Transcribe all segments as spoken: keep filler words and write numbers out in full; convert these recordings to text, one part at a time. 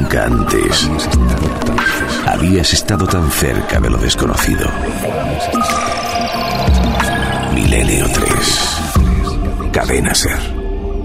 Nunca antes habías estado tan cerca de lo desconocido. Milenio tres. Cadena SER.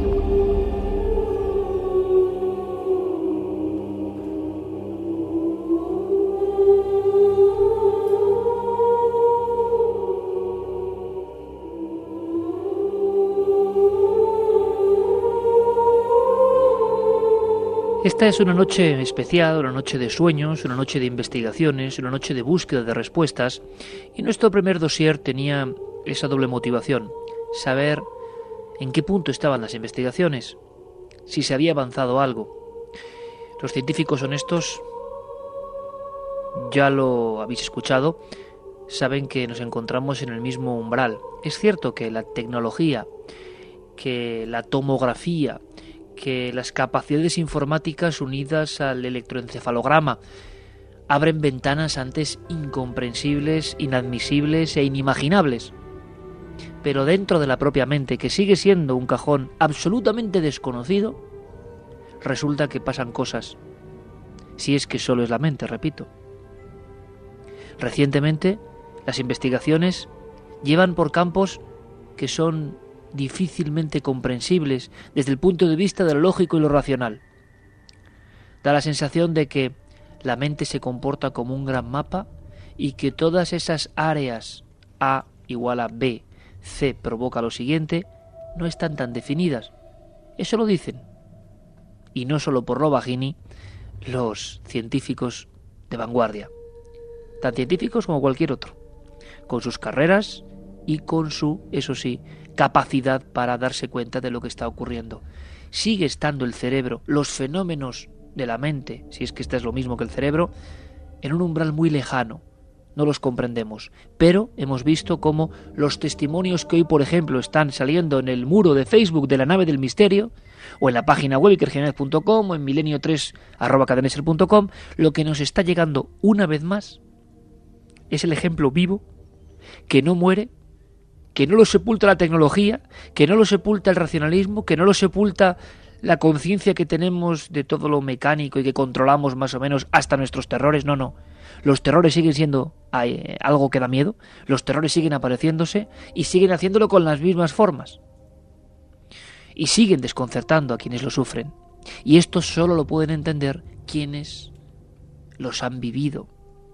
Esta es una noche especial, una noche de sueños, una noche de investigaciones, una noche de búsqueda de respuestas, y nuestro primer dossier tenía esa doble motivación: saber en qué punto estaban las investigaciones, si se había avanzado algo. Los científicos honestos, ya lo habéis escuchado, saben que nos encontramos en el mismo umbral. Es cierto que la tecnología, que la tomografía, que las capacidades informáticas unidas al electroencefalograma abren ventanas antes incomprensibles, inadmisibles e inimaginables. Pero dentro de la propia mente, que sigue siendo un cajón absolutamente desconocido, resulta que pasan cosas. Si es que solo es la mente, repito. Recientemente, las investigaciones llevan por campos que son difícilmente comprensibles desde el punto de vista de lo lógico y lo racional. Da la sensación de que la mente se comporta como un gran mapa y que todas esas áreas, A igual a B, C provoca lo siguiente, no están tan definidas. Eso lo dicen. Y no solo por Rovagini, los científicos de vanguardia. Tan científicos como cualquier otro. Con sus carreras y con su, eso sí, capacidad para darse cuenta de lo que está ocurriendo. Sigue estando el cerebro, los fenómenos de la mente, si es que esta es lo mismo que el cerebro, en un umbral muy lejano. No los comprendemos, pero hemos visto cómo los testimonios que hoy, por ejemplo, están saliendo en el muro de Facebook de la nave del misterio, o en la página web ikerjiménez punto com, o en milenio tres arroba cadena ser punto com, lo que nos está llegando una vez más es el ejemplo vivo que no muere, que no lo sepulta la tecnología, que no lo sepulta el racionalismo, que no lo sepulta la conciencia que tenemos de todo lo mecánico y que controlamos más o menos hasta nuestros terrores. No, no. Los terrores siguen siendo eh, algo que da miedo, los terrores siguen apareciéndose y siguen haciéndolo con las mismas formas. Y siguen desconcertando a quienes lo sufren. Y esto solo lo pueden entender quienes los han vivido.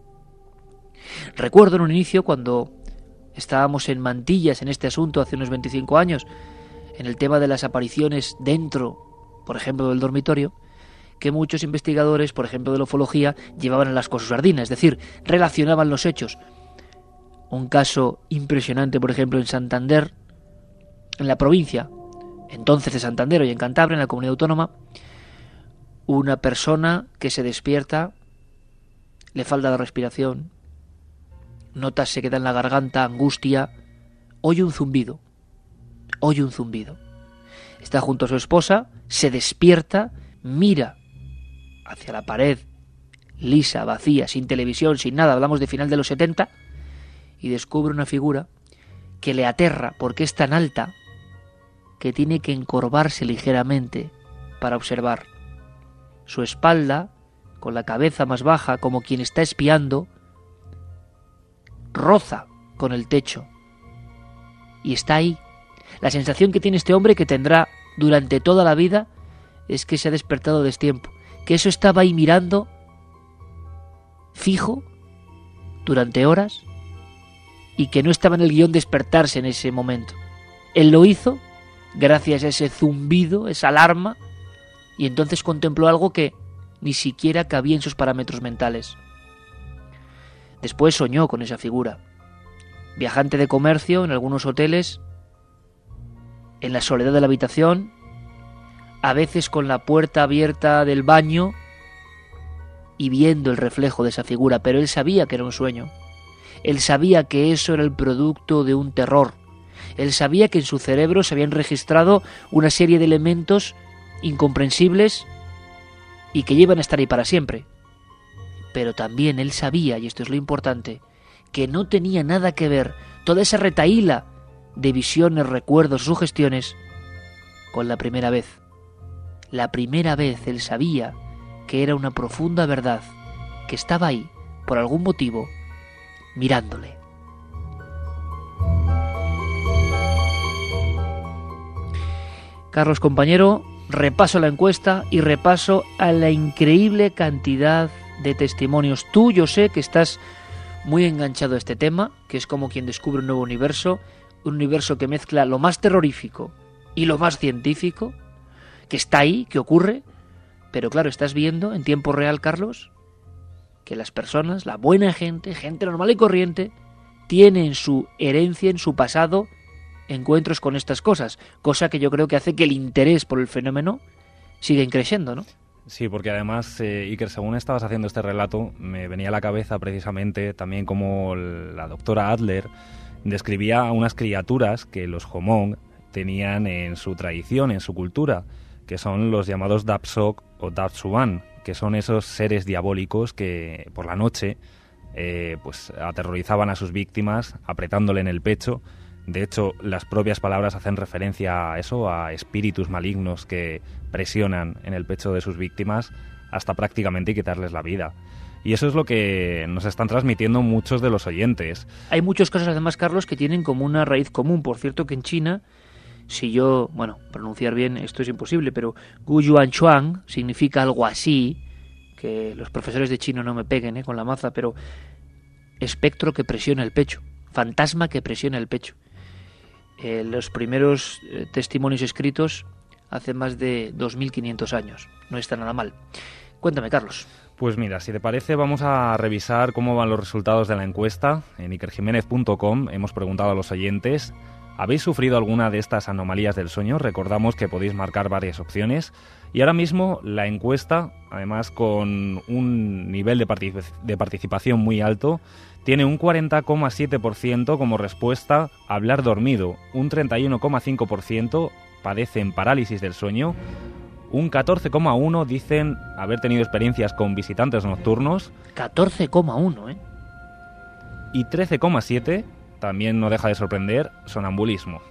Recuerdo en un inicio cuando estábamos en mantillas en este asunto hace unos veinticinco años, en el tema de las apariciones dentro, por ejemplo, del dormitorio, que muchos investigadores, por ejemplo, de la ufología, llevaban en las cosas sardinas, es decir, relacionaban los hechos. Un caso impresionante, por ejemplo, en Santander, en la provincia, entonces de Santander, hoy en Cantabria, en la comunidad autónoma, una persona que se despierta, le falta la respiración, notas se queda en la garganta, angustia, oye un zumbido, oye un zumbido. Está junto a su esposa, se despierta, mira hacia la pared, lisa, vacía, sin televisión, sin nada, hablamos de final de los setenta, y descubre una figura que le aterra porque es tan alta que tiene que encorvarse ligeramente para observar. Su espalda, con la cabeza más baja, como quien está espiando, roza con el techo y está ahí. La sensación que tiene este hombre, que tendrá durante toda la vida, es que se ha despertado destiempo, que eso estaba ahí mirando fijo durante horas y que no estaba en el guión despertarse en ese momento. Él lo hizo gracias a ese zumbido, esa alarma, y entonces contempló algo que ni siquiera cabía en sus parámetros mentales. Después soñó con esa figura. Viajante de comercio en algunos hoteles, en la soledad de la habitación, a veces con la puerta abierta del baño y viendo el reflejo de esa figura, pero él sabía que era un sueño. Él sabía que eso era el producto de un terror. Él sabía que en su cerebro se habían registrado una serie de elementos incomprensibles y que llevan a estar ahí para siempre. Pero también él sabía, y esto es lo importante, que no tenía nada que ver toda esa retahíla de visiones, recuerdos, sugestiones con la primera vez. La primera vez él sabía que era una profunda verdad, que estaba ahí, por algún motivo, mirándole. Carlos, compañero, repaso la encuesta y repaso a la increíble cantidad de testimonios. Tú, yo sé que estás muy enganchado a este tema, que es como quien descubre un nuevo universo, un universo que mezcla lo más terrorífico y lo más científico, que está ahí, que ocurre, pero claro, estás viendo en tiempo real, Carlos, que las personas, la buena gente, gente normal y corriente, tiene en su herencia, en su pasado, encuentros con estas cosas, cosa que yo creo que hace que el interés por el fenómeno siga creciendo, ¿no? Sí, porque además, eh, Iker, según estabas haciendo este relato, me venía a la cabeza precisamente también como la doctora Adler describía a unas criaturas que los Jomon tenían en su tradición, en su cultura, que son los llamados Dapsok o Dapsuban, que son esos seres diabólicos que por la noche eh, pues aterrorizaban a sus víctimas apretándole en el pecho. De hecho, las propias palabras hacen referencia a eso, a espíritus malignos que presionan en el pecho de sus víctimas hasta prácticamente quitarles la vida. Y eso es lo que nos están transmitiendo muchos de los oyentes. Hay muchas cosas, además, Carlos, que tienen como una raíz común. Por cierto, que en China, si yo, bueno, pronunciar bien esto es imposible, pero Gu Yuan Chuan significa algo así, que los profesores de chino no me peguen ¿eh? con la maza, pero espectro que presiona el pecho, fantasma que presiona el pecho. Eh, los primeros eh, testimonios escritos hace más de dos mil quinientos años. No está nada mal. Cuéntame, Carlos. Pues mira, si te parece, vamos a revisar cómo van los resultados de la encuesta. En iker jiménez punto com hemos preguntado a los oyentes: ¿habéis sufrido alguna de estas anomalías del sueño? Recordamos que podéis marcar varias opciones. Y ahora mismo la encuesta, además con un nivel de, particip- de participación muy alto, tiene un cuarenta coma siete por ciento como respuesta a hablar dormido, un treinta y uno coma cinco por ciento padecen parálisis del sueño, un catorce coma uno por ciento dicen haber tenido experiencias con visitantes nocturnos, catorce coma uno, ¿eh? Y trece coma siete por ciento, también no deja de sorprender, sonambulismo.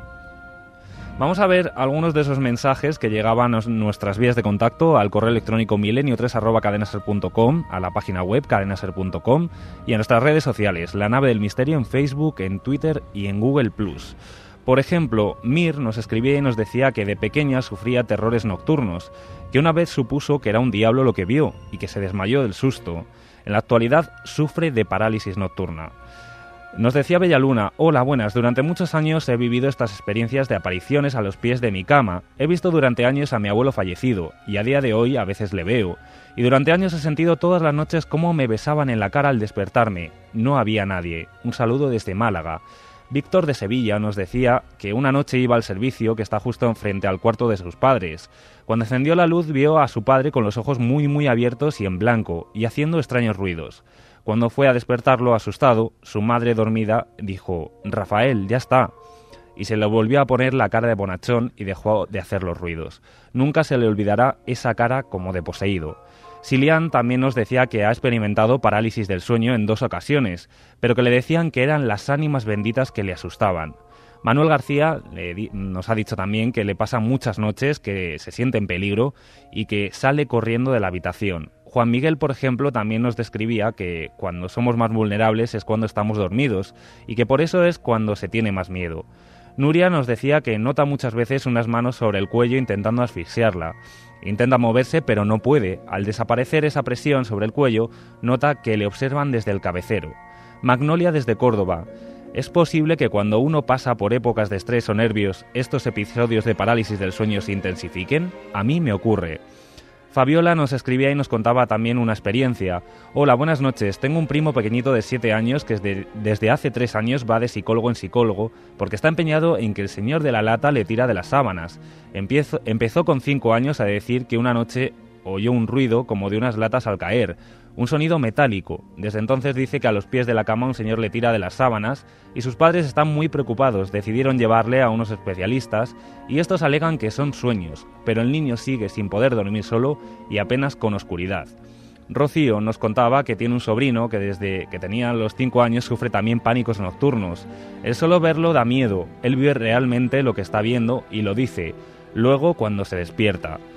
Vamos a ver algunos de esos mensajes que llegaban a nuestras vías de contacto al correo electrónico milenio tres arroba cadenaser punto com, a la página web cadenaser punto com y a nuestras redes sociales, La Nave del Misterio en Facebook, en Twitter y en Google plus. Por ejemplo, Mir nos escribía y nos decía que de pequeña sufría terrores nocturnos, que una vez supuso que era un diablo lo que vio y que se desmayó del susto. En la actualidad sufre de parálisis nocturna. Nos decía Bellaluna: hola, buenas, durante muchos años he vivido estas experiencias de apariciones a los pies de mi cama. He visto durante años a mi abuelo fallecido, y a día de hoy a veces le veo. Y durante años he sentido todas las noches cómo me besaban en la cara al despertarme. No había nadie. Un saludo desde Málaga. Víctor de Sevilla nos decía que una noche iba al servicio que está justo enfrente al cuarto de sus padres. Cuando encendió la luz vio a su padre con los ojos muy muy abiertos y en blanco, y haciendo extraños ruidos. Cuando fue a despertarlo asustado, su madre dormida dijo: «Rafael, ya está». Y se le volvió a poner la cara de bonachón y dejó de hacer los ruidos. Nunca se le olvidará esa cara como de poseído. Silian también nos decía que ha experimentado parálisis del sueño en dos ocasiones, pero que le decían que eran las ánimas benditas que le asustaban. Manuel García le di- nos ha dicho también que le pasan muchas noches que se siente en peligro y que sale corriendo de la habitación. Juan Miguel, por ejemplo, también nos describía que cuando somos más vulnerables es cuando estamos dormidos y que por eso es cuando se tiene más miedo. Nuria nos decía que nota muchas veces unas manos sobre el cuello intentando asfixiarla. Intenta moverse pero no puede. Al desaparecer esa presión sobre el cuello, nota que le observan desde el cabecero. Magnolia desde Córdoba: ¿es posible que cuando uno pasa por épocas de estrés o nervios, estos episodios de parálisis del sueño se intensifiquen? A mí me ocurre. Fabiola nos escribía y nos contaba también una experiencia. Hola, buenas noches. Tengo un primo pequeñito de siete años que desde, desde hace tres años va de psicólogo en psicólogo porque está empeñado en que el señor de la lata le tira de las sábanas. Empiezo, empezó con cinco años a decir que una noche oyó un ruido como de unas latas al caer, un sonido metálico. Desde entonces dice que a los pies de la cama un señor le tira de las sábanas y sus padres están muy preocupados. Decidieron llevarle a unos especialistas y estos alegan que son sueños, pero el niño sigue sin poder dormir solo y apenas con oscuridad. Rocío nos contaba que tiene un sobrino que desde que tenía los cinco años sufre también pánicos nocturnos. El solo verlo da miedo, él ve realmente lo que está viendo y lo dice, luego cuando se despierta.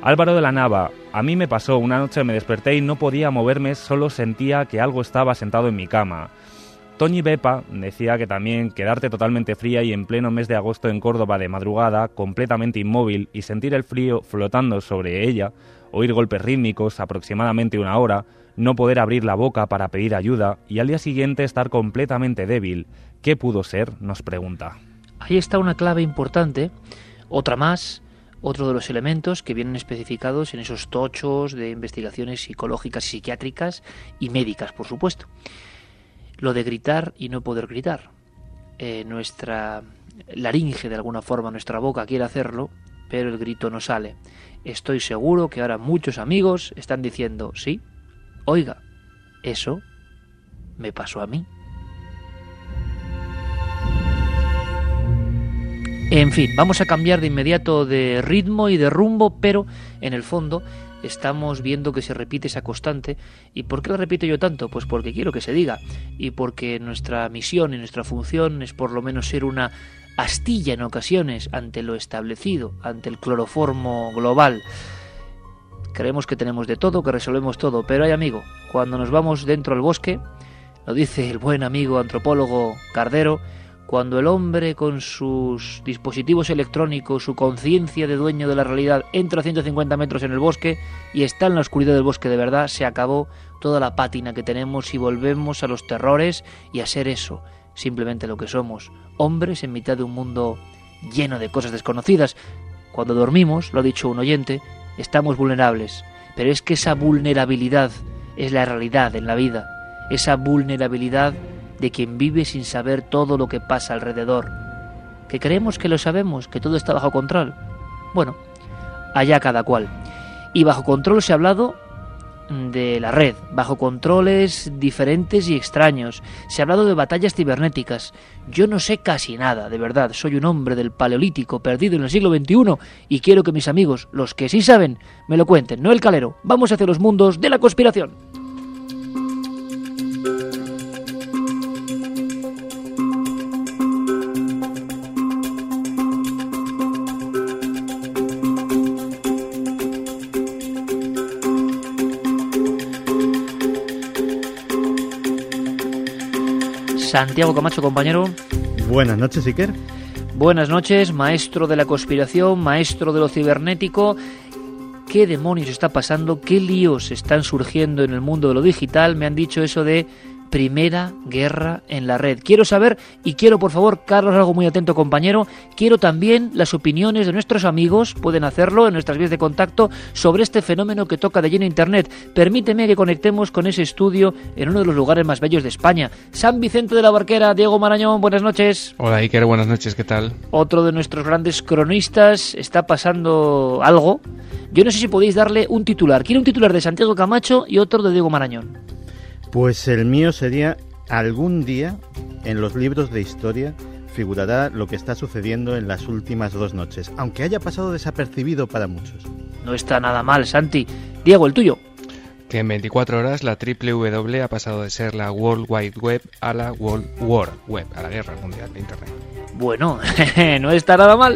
Álvaro de la Nava, a mí me pasó, una noche me desperté y no podía moverme, solo sentía que algo estaba sentado en mi cama. Toñi Bepa decía que también quedarte totalmente fría y en pleno mes de agosto en Córdoba de madrugada, completamente inmóvil y sentir el frío flotando sobre ella, oír golpes rítmicos aproximadamente una hora, no poder abrir la boca para pedir ayuda y al día siguiente estar completamente débil. ¿Qué pudo ser?, nos pregunta. Ahí está una clave importante, otra más, otro de los elementos que vienen especificados en esos tochos de investigaciones psicológicas, psiquiátricas y médicas, por supuesto. Lo de gritar y no poder gritar. Eh, nuestra laringe, de alguna forma, nuestra boca quiere hacerlo, pero el grito no sale. Estoy seguro que ahora muchos amigos están diciendo, sí, oiga, eso me pasó a mí. En fin, vamos a cambiar de inmediato de ritmo y de rumbo, pero en el fondo estamos viendo que se repite esa constante. ¿Y por qué la repito yo tanto? Pues porque quiero que se diga, y porque nuestra misión y nuestra función es por lo menos ser una astilla en ocasiones ante lo establecido, ante el cloroformo global. Creemos que tenemos de todo, que resolvemos todo, pero hay, amigo, cuando nos vamos dentro del bosque, lo dice el buen amigo antropólogo Cardero, cuando el hombre con sus dispositivos electrónicos, su conciencia de dueño de la realidad, entra a ciento cincuenta metros en el bosque y está en la oscuridad del bosque de verdad, se acabó toda la pátina que tenemos y volvemos a los terrores y a ser eso, simplemente lo que somos, hombres en mitad de un mundo lleno de cosas desconocidas. Cuando dormimos, lo ha dicho un oyente, estamos vulnerables, pero es que esa vulnerabilidad es la realidad en la vida, esa vulnerabilidad de quien vive sin saber todo lo que pasa alrededor, que creemos que lo sabemos, que todo está bajo control. Bueno, allá cada cual. Y bajo control se ha hablado de la red, bajo controles diferentes y extraños. Se ha hablado de batallas cibernéticas. Yo no sé casi nada, de verdad. Soy un hombre del Paleolítico perdido en el siglo veintiuno y quiero que mis amigos, los que sí saben, me lo cuenten. No el calero. Vamos hacia los mundos de la conspiración. Santiago Camacho, compañero. Buenas noches, Iker. Buenas noches, maestro de la conspiración, maestro de lo cibernético. ¿Qué demonios está pasando? ¿Qué líos están surgiendo en el mundo de lo digital? Me han dicho eso de Primera Guerra en la Red. Quiero saber, y quiero, por favor, Carlos, algo muy atento, compañero, quiero también las opiniones de nuestros amigos, pueden hacerlo en nuestras vías de contacto, sobre este fenómeno que toca de lleno Internet. Permíteme que conectemos con ese estudio en uno de los lugares más bellos de España. San Vicente de la Barquera, Diego Marañón, buenas noches. Hola, Iker, buenas noches, ¿qué tal? Otro de nuestros grandes cronistas, está pasando algo. Yo no sé si podéis darle un titular. Quiero un titular de Santiago Camacho y otro de Diego Marañón. Pues el mío sería: algún día en los libros de historia figurará lo que está sucediendo en las últimas dos noches, aunque haya pasado desapercibido para muchos. No está nada mal, Santi. Diego, el tuyo. Que en veinticuatro horas la triple W ha pasado de ser la World Wide Web a la World War Web, a la Guerra Mundial de Internet. Bueno, no está nada mal.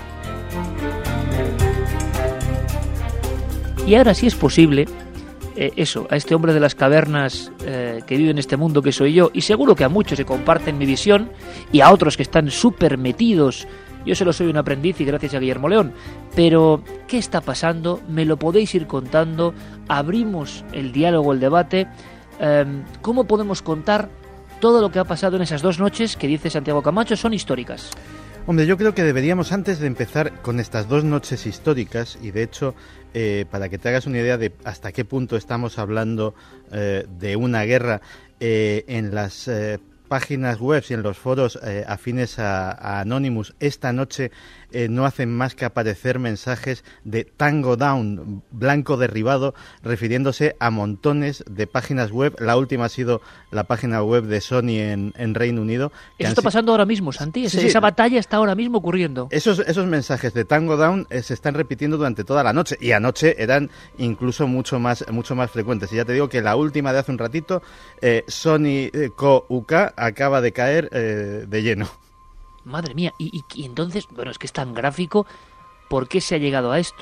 Y ahora sí es posible, eh, eso, a este hombre de las cavernas eh, que vive en este mundo que soy yo, y seguro que a muchos se comparten mi visión, y a otros que están súper metidos. Yo solo soy un aprendiz y gracias a Guillermo León. Pero, ¿qué está pasando? Me lo podéis ir contando. Abrimos el diálogo, el debate. Eh, ¿Cómo podemos contar todo lo que ha pasado en esas dos noches que dice Santiago Camacho son históricas? Hombre, yo creo que deberíamos, antes de empezar con estas dos noches históricas, y de hecho, eh, para que te hagas una idea de hasta qué punto estamos hablando eh, de una guerra, eh, en las eh, páginas web y en los foros eh, afines a, a Anonymous, esta noche eh, no hacen más que aparecer mensajes de Tango Down, blanco derribado, refiriéndose a montones de páginas web. La última ha sido la página web de Sony en, en Reino Unido. Eso está pasando ahora mismo, Santi. Sí, esa, esa batalla está ahora mismo ocurriendo. Esos, esos mensajes de Tango Down eh, se están repitiendo durante toda la noche, y anoche eran incluso mucho más, mucho más frecuentes. Y ya te digo que la última de hace un ratito, eh, Sony eh, Co U K, acaba de caer eh, de lleno. Madre mía, y, y, y entonces, bueno, es que es tan gráfico. ¿Por qué se ha llegado a esto?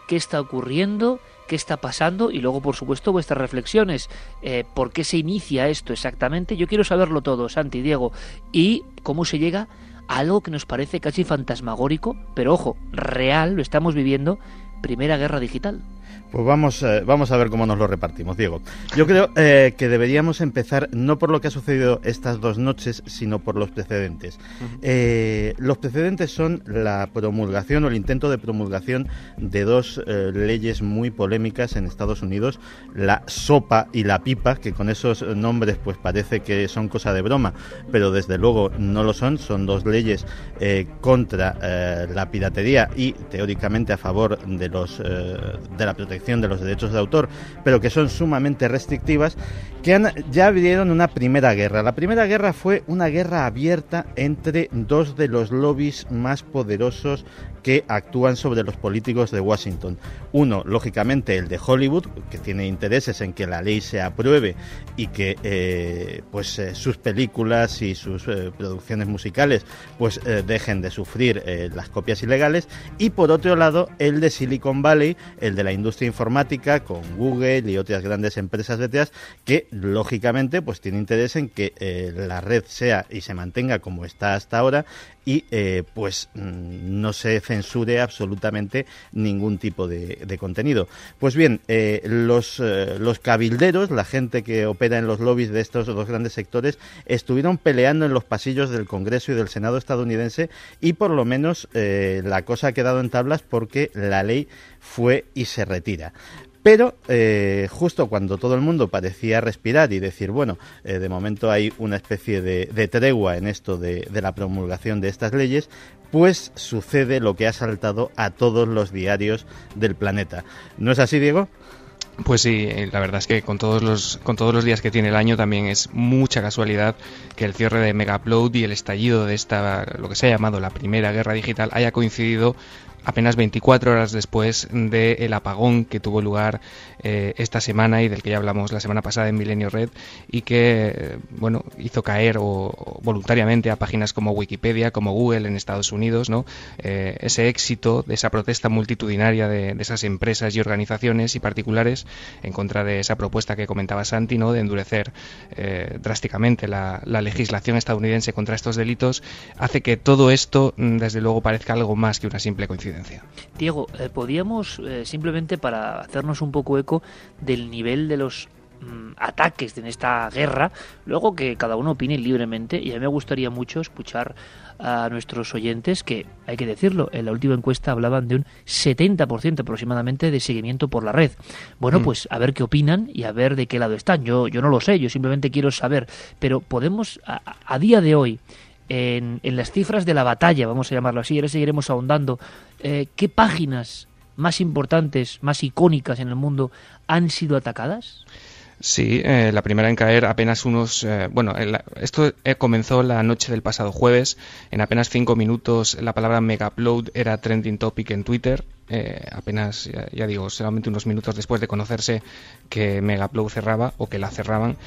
qué está ocurriendo, qué está pasando y luego, por supuesto, vuestras reflexiones. Eh, ¿Por qué se inicia esto exactamente? Yo quiero saberlo todo, Santi, Diego, y cómo se llega a algo que nos parece casi fantasmagórico, pero ojo, real, lo estamos viviendo, Primera Guerra Digital. Pues vamos, eh, vamos a ver cómo nos lo repartimos, Diego. Yo creo eh, que deberíamos empezar no por lo que ha sucedido estas dos noches, sino por los precedentes. Uh-huh. Eh, los precedentes son la promulgación o el intento de promulgación de dos eh, leyes muy polémicas en Estados Unidos, la SOPA y la PIPA, que con esos nombres pues parece que son cosa de broma, pero desde luego no lo son. Son dos leyes eh, contra eh, la piratería y teóricamente a favor de los eh, de la protección de los derechos de autor, pero que son sumamente restrictivas, que han, ya abrieron una primera guerra. La primera guerra fue una guerra abierta entre dos de los lobbies más poderosos que actúan sobre los políticos de Washington. Uno, lógicamente, el de Hollywood, que tiene intereses en que la ley se apruebe y que eh, pues eh, sus películas y sus eh, producciones musicales pues eh, dejen de sufrir eh, las copias ilegales, y por otro lado el de Silicon Valley, el de la industria informática, con Google y otras grandes empresas detrás, que lógicamente pues tiene interés en que eh, la red sea y se mantenga como está hasta ahora y eh, pues no se censure absolutamente ningún tipo de, de contenido. Pues bien, eh, los, eh, los cabilderos, la gente que opera en los lobbies de estos dos grandes sectores, estuvieron peleando en los pasillos del Congreso y del Senado estadounidense, y por lo menos eh, la cosa ha quedado en tablas porque la ley fue y se retira. Pero eh, justo cuando todo el mundo parecía respirar y decir, bueno, eh, de momento hay una especie de, de tregua en esto de, de la promulgación de estas leyes, pues sucede lo que ha saltado a todos los diarios del planeta. ¿No es así, Diego? Pues sí, la verdad es que con todos los con todos los días que tiene el año también es mucha casualidad que el cierre de Megaupload y el estallido de esta, lo que se ha llamado la Primera Guerra Digital, haya coincidido apenas veinticuatro horas después del apagón que tuvo lugar eh, esta semana y del que ya hablamos la semana pasada en Milenio Red, y que eh, bueno hizo caer o, o voluntariamente a páginas como Wikipedia, como Google en Estados Unidos, ¿no? Eh, ese éxito de esa protesta multitudinaria de, de esas empresas y organizaciones y particulares en contra de esa propuesta que comentaba Santi, ¿no? De endurecer eh, drásticamente la, la legislación estadounidense contra estos delitos, hace que todo esto desde luego parezca algo más que una simple coincidencia. Diego, eh, podríamos, eh, simplemente para hacernos un poco eco del nivel de los mm, ataques en esta guerra, luego que cada uno opine libremente, y a mí me gustaría mucho escuchar a nuestros oyentes que, hay que decirlo, en la última encuesta hablaban de un setenta por ciento aproximadamente de seguimiento por la red. Bueno, mm. pues a ver qué opinan y a ver de qué lado están. Yo, yo no lo sé, yo simplemente quiero saber, pero podemos, a, a día de hoy, En, en las cifras de la batalla, vamos a llamarlo así, ahora seguiremos ahondando, eh, ¿qué páginas más importantes, más icónicas en el mundo han sido atacadas? Sí, eh, la primera en caer apenas unos... Eh, bueno, el, esto eh, comenzó la noche del pasado jueves. En apenas cinco minutos la palabra Megaupload era trending topic en Twitter. Eh, apenas, ya, ya digo, solamente unos minutos después de conocerse que Megaupload cerraba o que la cerraban.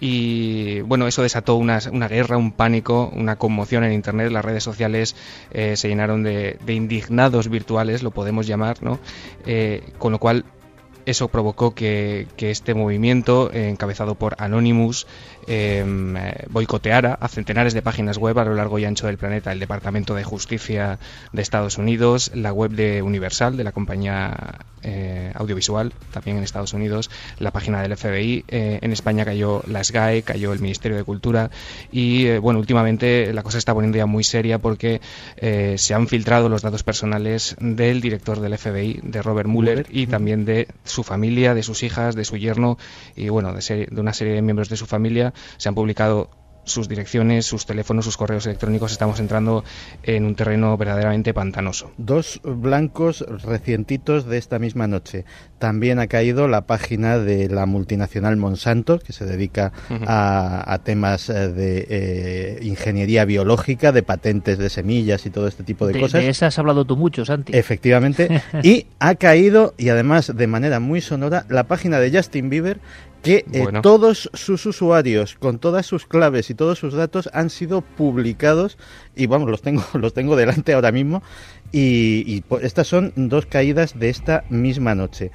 Y bueno, eso desató una, una guerra, un pánico, una conmoción en Internet. Las redes sociales eh, se llenaron de, de indignados virtuales, lo podemos llamar, ¿no? Eh, con lo cual eso provocó que, que este movimiento, eh, encabezado por Anonymous, eh, boicoteara a centenares de páginas web a lo largo y ancho del planeta. El Departamento de Justicia de Estados Unidos, la web de Universal, de la compañía eh, audiovisual, también en Estados Unidos, la página del F B I, eh, en España cayó la S G A E, cayó el Ministerio de Cultura, y eh, bueno, últimamente la cosa se está poniendo ya muy seria porque eh, se han filtrado los datos personales del director del F B I, de Robert Mueller, y también de su familia, de sus hijas, de su yerno y bueno, de, serie, de una serie de miembros de su familia. Se han publicado sus direcciones, sus teléfonos, sus correos electrónicos. Estamos entrando en un terreno verdaderamente pantanoso. Dos blancos recientitos de esta misma noche. También ha caído la página de la multinacional Monsanto, que se dedica uh-huh. a, a temas de eh, ingeniería biológica, de patentes de semillas y todo este tipo de, de cosas. De esas has hablado tú mucho, Santi. Efectivamente. Y ha caído, y además de manera muy sonora, la página de Justin Bieber, que eh, Bueno. todos sus usuarios, con todas sus claves y todos sus datos, han sido publicados, y vamos, los tengo, los tengo delante ahora mismo, y, y pues, estas son dos caídas de esta misma noche.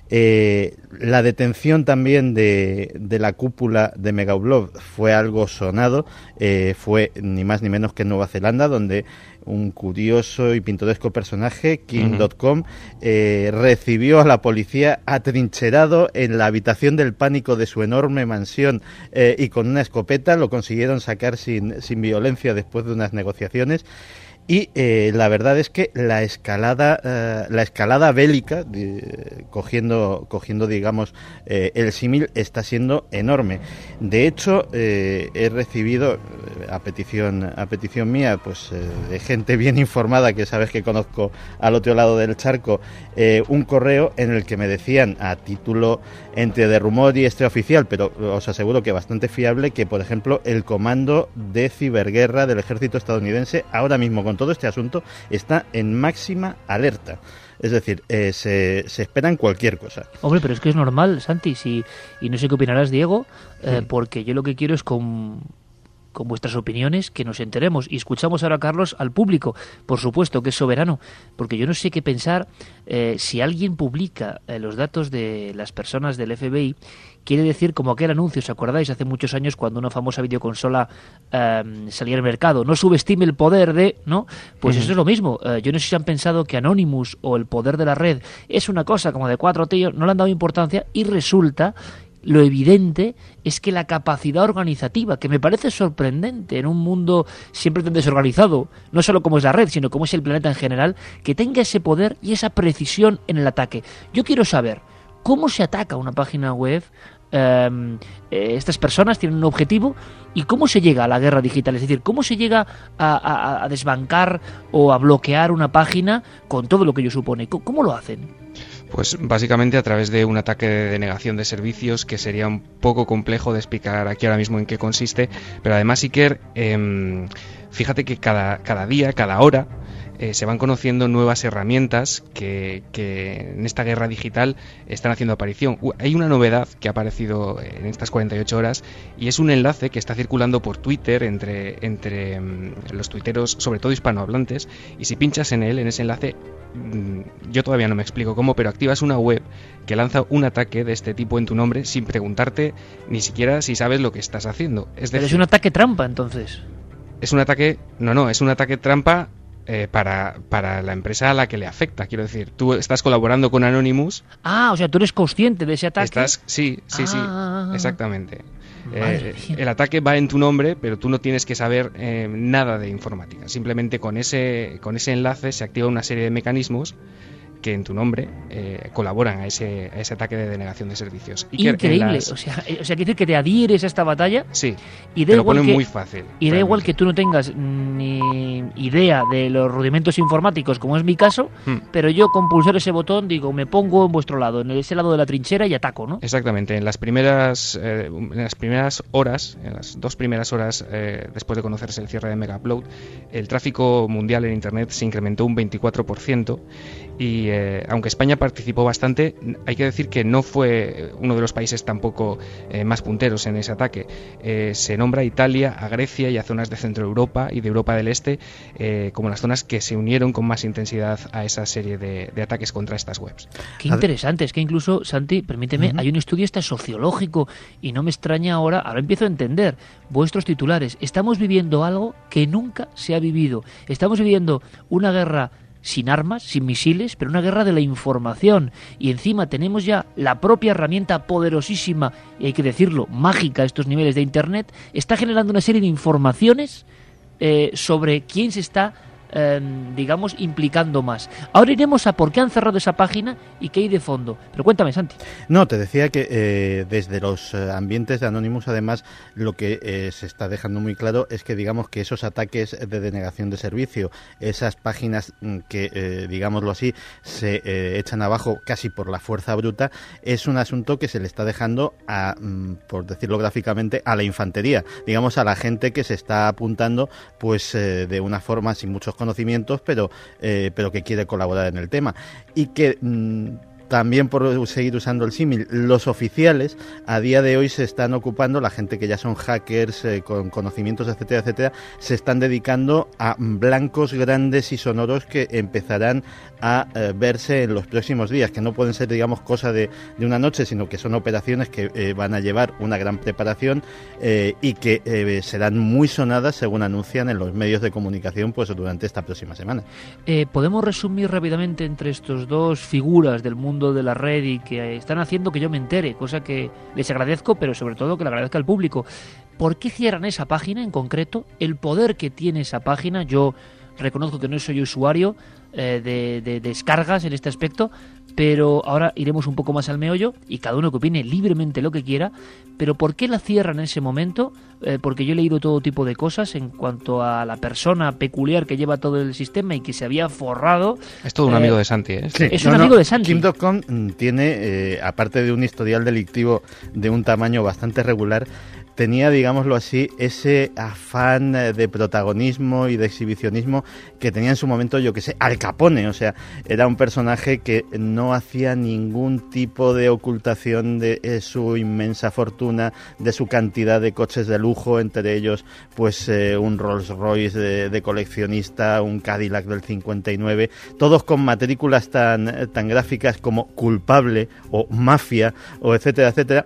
Eh, la detención también de, de la cúpula de Megaupload fue algo sonado, eh, fue ni más ni menos que en Nueva Zelanda, donde un curioso y pintoresco personaje, King punto com, uh-huh. eh, recibió a la policía atrincherado en la habitación del pánico de su enorme mansión eh, y con una escopeta. Lo consiguieron sacar sin, sin violencia después de unas negociaciones. Y eh, la verdad es que la escalada eh, la escalada bélica, de, cogiendo, cogiendo digamos, eh, el símil, está siendo enorme. De hecho, eh, he recibido, a petición a petición mía, pues eh, de gente bien informada, que sabes que conozco al otro lado del charco, eh, un correo en el que me decían, a título entre de rumor y extraoficial, pero os aseguro que bastante fiable, que, por ejemplo, el comando de ciberguerra del ejército estadounidense ahora mismo, con todo este asunto, está en máxima alerta. Es decir, eh, se, se esperan cualquier cosa. Hombre, pero es que es normal, Santi, si, y no sé qué opinarás, Diego, eh, mm. porque yo lo que quiero es con, con vuestras opiniones que nos enteremos. Y escuchamos ahora, Carlos, al público, por supuesto, que es soberano, porque yo no sé qué pensar eh, si alguien publica eh, los datos de las personas del F B I. Quiere decir, como aquel anuncio, ¿os acordáis? Hace muchos años, cuando una famosa videoconsola eh, salía al mercado. No subestime el poder de... ¿no? Pues uh-huh. eso es lo mismo. Eh, yo no sé si han pensado que Anonymous o el poder de la red es una cosa como de cuatro tíos, no le han dado importancia, y resulta... Lo evidente es que la capacidad organizativa, que me parece sorprendente en un mundo siempre tan desorganizado, no solo como es la red, sino como es el planeta en general, que tenga ese poder y esa precisión en el ataque. Yo quiero saber cómo se ataca una página web. Eh, eh, estas personas tienen un objetivo, y cómo se llega a la guerra digital, es decir, cómo se llega a, a, a desbancar o a bloquear una página con todo lo que ello supone. ¿Cómo, cómo lo hacen? Pues básicamente a través de un ataque de denegación de servicios, que sería un poco complejo de explicar aquí ahora mismo en qué consiste, pero además, Iker, eh, fíjate que cada, cada día, cada hora, eh, se van conociendo nuevas herramientas que, que en esta guerra digital están haciendo aparición. Uh, hay una novedad que ha aparecido en estas cuarenta y ocho horas, y es un enlace que está circulando por Twitter entre, entre um, los tuiteros, sobre todo hispanohablantes, y si pinchas en él, en ese enlace, yo todavía no me explico cómo, pero activas una web que lanza un ataque de este tipo en tu nombre sin preguntarte ni siquiera si sabes lo que estás haciendo. Es pero decir, es un ataque trampa, entonces. Es un ataque, no, no, es un ataque trampa eh, para, para la empresa a la que le afecta. Quiero decir, tú estás colaborando con Anonymous. Ah, o sea, tú eres consciente de ese ataque. Estás, sí, sí, ah. sí, exactamente. Eh, el ataque va en tu nombre, pero tú no tienes que saber eh, nada de informática. Simplemente con ese, con ese enlace se activa una serie de mecanismos que en tu nombre eh, colaboran a ese, a ese ataque de denegación de servicios. Y increíble, las... o sea, o sea, quiere decir que te adhieres a esta batalla. Sí, y te da lo igual ponen que, muy fácil. Y da igual que tú no tengas ni idea de los rudimentos informáticos, como es mi caso, hmm. pero yo con pulsar ese botón digo, me pongo en vuestro lado, en ese lado de la trinchera, y ataco, ¿no? Exactamente, en las primeras, eh, en las primeras horas, en las dos primeras horas eh, después de conocerse el cierre de Megaupload, el tráfico mundial en Internet se incrementó un veinticuatro por ciento, y eh, aunque España participó bastante, hay que decir que no fue uno de los países tampoco eh, más punteros en ese ataque. Eh, se nombra a Italia, a Grecia y a zonas de Centro Europa y de Europa del Este eh, como las zonas que se unieron con más intensidad a esa serie de, de ataques contra estas webs. Qué interesante, es que incluso, Santi, permíteme, uh-huh. hay un estudio este sociológico, y no me extraña ahora, ahora empiezo a entender vuestros titulares. Estamos viviendo algo que nunca se ha vivido. Estamos viviendo una guerra sin armas, sin misiles, pero una guerra de la información, y encima tenemos ya la propia herramienta poderosísima, y hay que decirlo, mágica a estos niveles de Internet, está generando una serie de informaciones eh, sobre quién se está, eh, digamos, implicando más. Ahora iremos a por qué han cerrado esa página y qué hay de fondo. Pero cuéntame, Santi. No, te decía que eh, desde los eh, ambientes de Anonymous, además, lo que eh, se está dejando muy claro es que, digamos, que esos ataques de denegación de servicio, esas páginas que, eh, digámoslo así, se eh, echan abajo casi por la fuerza bruta, es un asunto que se le está dejando, a, por decirlo gráficamente, a la infantería, digamos, a la gente que se está apuntando, pues, eh, de una forma sin muchos conocimientos, pero, eh, pero que quiere colaborar en el tema. Y que... Mmm, también por seguir usando el símil, los oficiales a día de hoy se están ocupando, la gente que ya son hackers eh, con conocimientos, etcétera, etcétera, se están dedicando a blancos grandes y sonoros que empezarán a eh, verse en los próximos días, que no pueden ser, digamos, cosa de, de una noche, sino que son operaciones que eh, van a llevar una gran preparación eh, y que eh, serán muy sonadas, según anuncian en los medios de comunicación, pues durante esta próxima semana. Eh, ¿Podemos resumir rápidamente entre estos dos figuras del mundo de la red y que están haciendo que yo me entere, cosa que les agradezco, pero sobre todo que le agradezca al público? ¿Por qué cierran esa página en concreto? El poder que tiene esa página, yo reconozco que no soy usuario eh, de, de descargas en este aspecto, pero ahora iremos un poco más al meollo y cada uno que opine libremente lo que quiera. Pero ¿por qué la cierran en ese momento? Eh, porque yo he leído todo tipo de cosas en cuanto a la persona peculiar que lleva todo el sistema y que se había forrado. Es todo un eh, amigo de Santi, ¿eh? Sí, es no, un no, amigo de Santi. Kim punto com tiene, eh, aparte de un historial delictivo de un tamaño bastante regular, tenía, digámoslo así, ese afán de protagonismo y de exhibicionismo que tenía en su momento, yo que sé, Al Capone. O sea, era un personaje que no hacía ningún tipo de ocultación de eh, su inmensa fortuna, de su cantidad de coches de lujo, entre ellos pues eh, un Rolls Royce de, de coleccionista, un Cadillac del cincuenta y nueve, todos con matrículas tan, tan gráficas como culpable o mafia o etcétera, etcétera.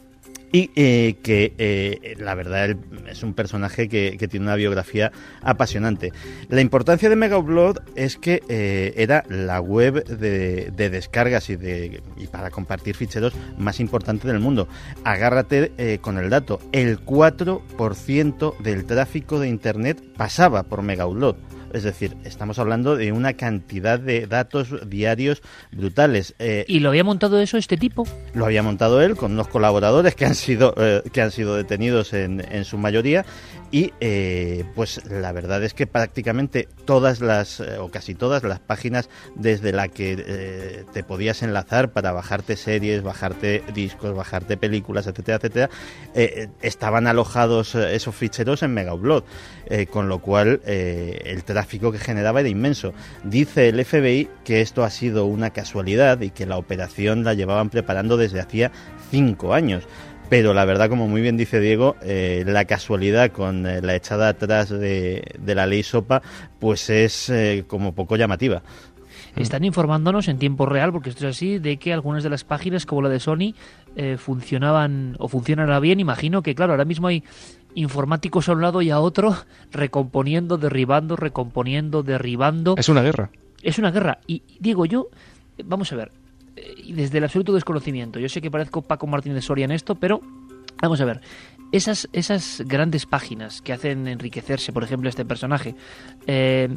Y eh, que eh, la verdad es un personaje que, que tiene una biografía apasionante. La importancia de Megaupload es que eh, era la web de, de descargas y, de, y para compartir ficheros más importante del mundo. Agárrate eh, con el dato, el cuatro por ciento del tráfico de Internet pasaba por Megaupload. Es decir, estamos hablando de una cantidad de datos diarios brutales. Eh, ¿Y lo había montado eso este tipo? Lo había montado él con unos colaboradores que han sido eh, que han sido detenidos en, en su mayoría y eh, pues la verdad es que prácticamente todas las eh, o casi todas las páginas desde la que eh, te podías enlazar para bajarte series, bajarte discos, bajarte películas, etcétera, etcétera, eh, estaban alojados eh, esos ficheros en Megaupload, eh, con lo cual eh, el tráfico que generaba era inmenso. Dice el F B I que esto ha sido una casualidad y que la operación la llevaban preparando desde hacía cinco años. Pero la verdad, como muy bien dice Diego, eh, la casualidad con eh, la echada atrás de, de la ley SOPA, pues es eh, como poco llamativa. Están informándonos en tiempo real, porque esto es así, de que algunas de las páginas, como la de Sony, eh, funcionaban o funcionará bien. Imagino que, claro, ahora mismo hay informáticos a un lado y a otro, recomponiendo, derribando, recomponiendo, derribando. Es una guerra. Es una guerra. Y digo yo, vamos a ver, y desde el absoluto desconocimiento, yo sé que parezco Paco Martínez Soria en esto, pero vamos a ver, esas, esas grandes páginas que hacen enriquecerse, por ejemplo, este personaje, eh,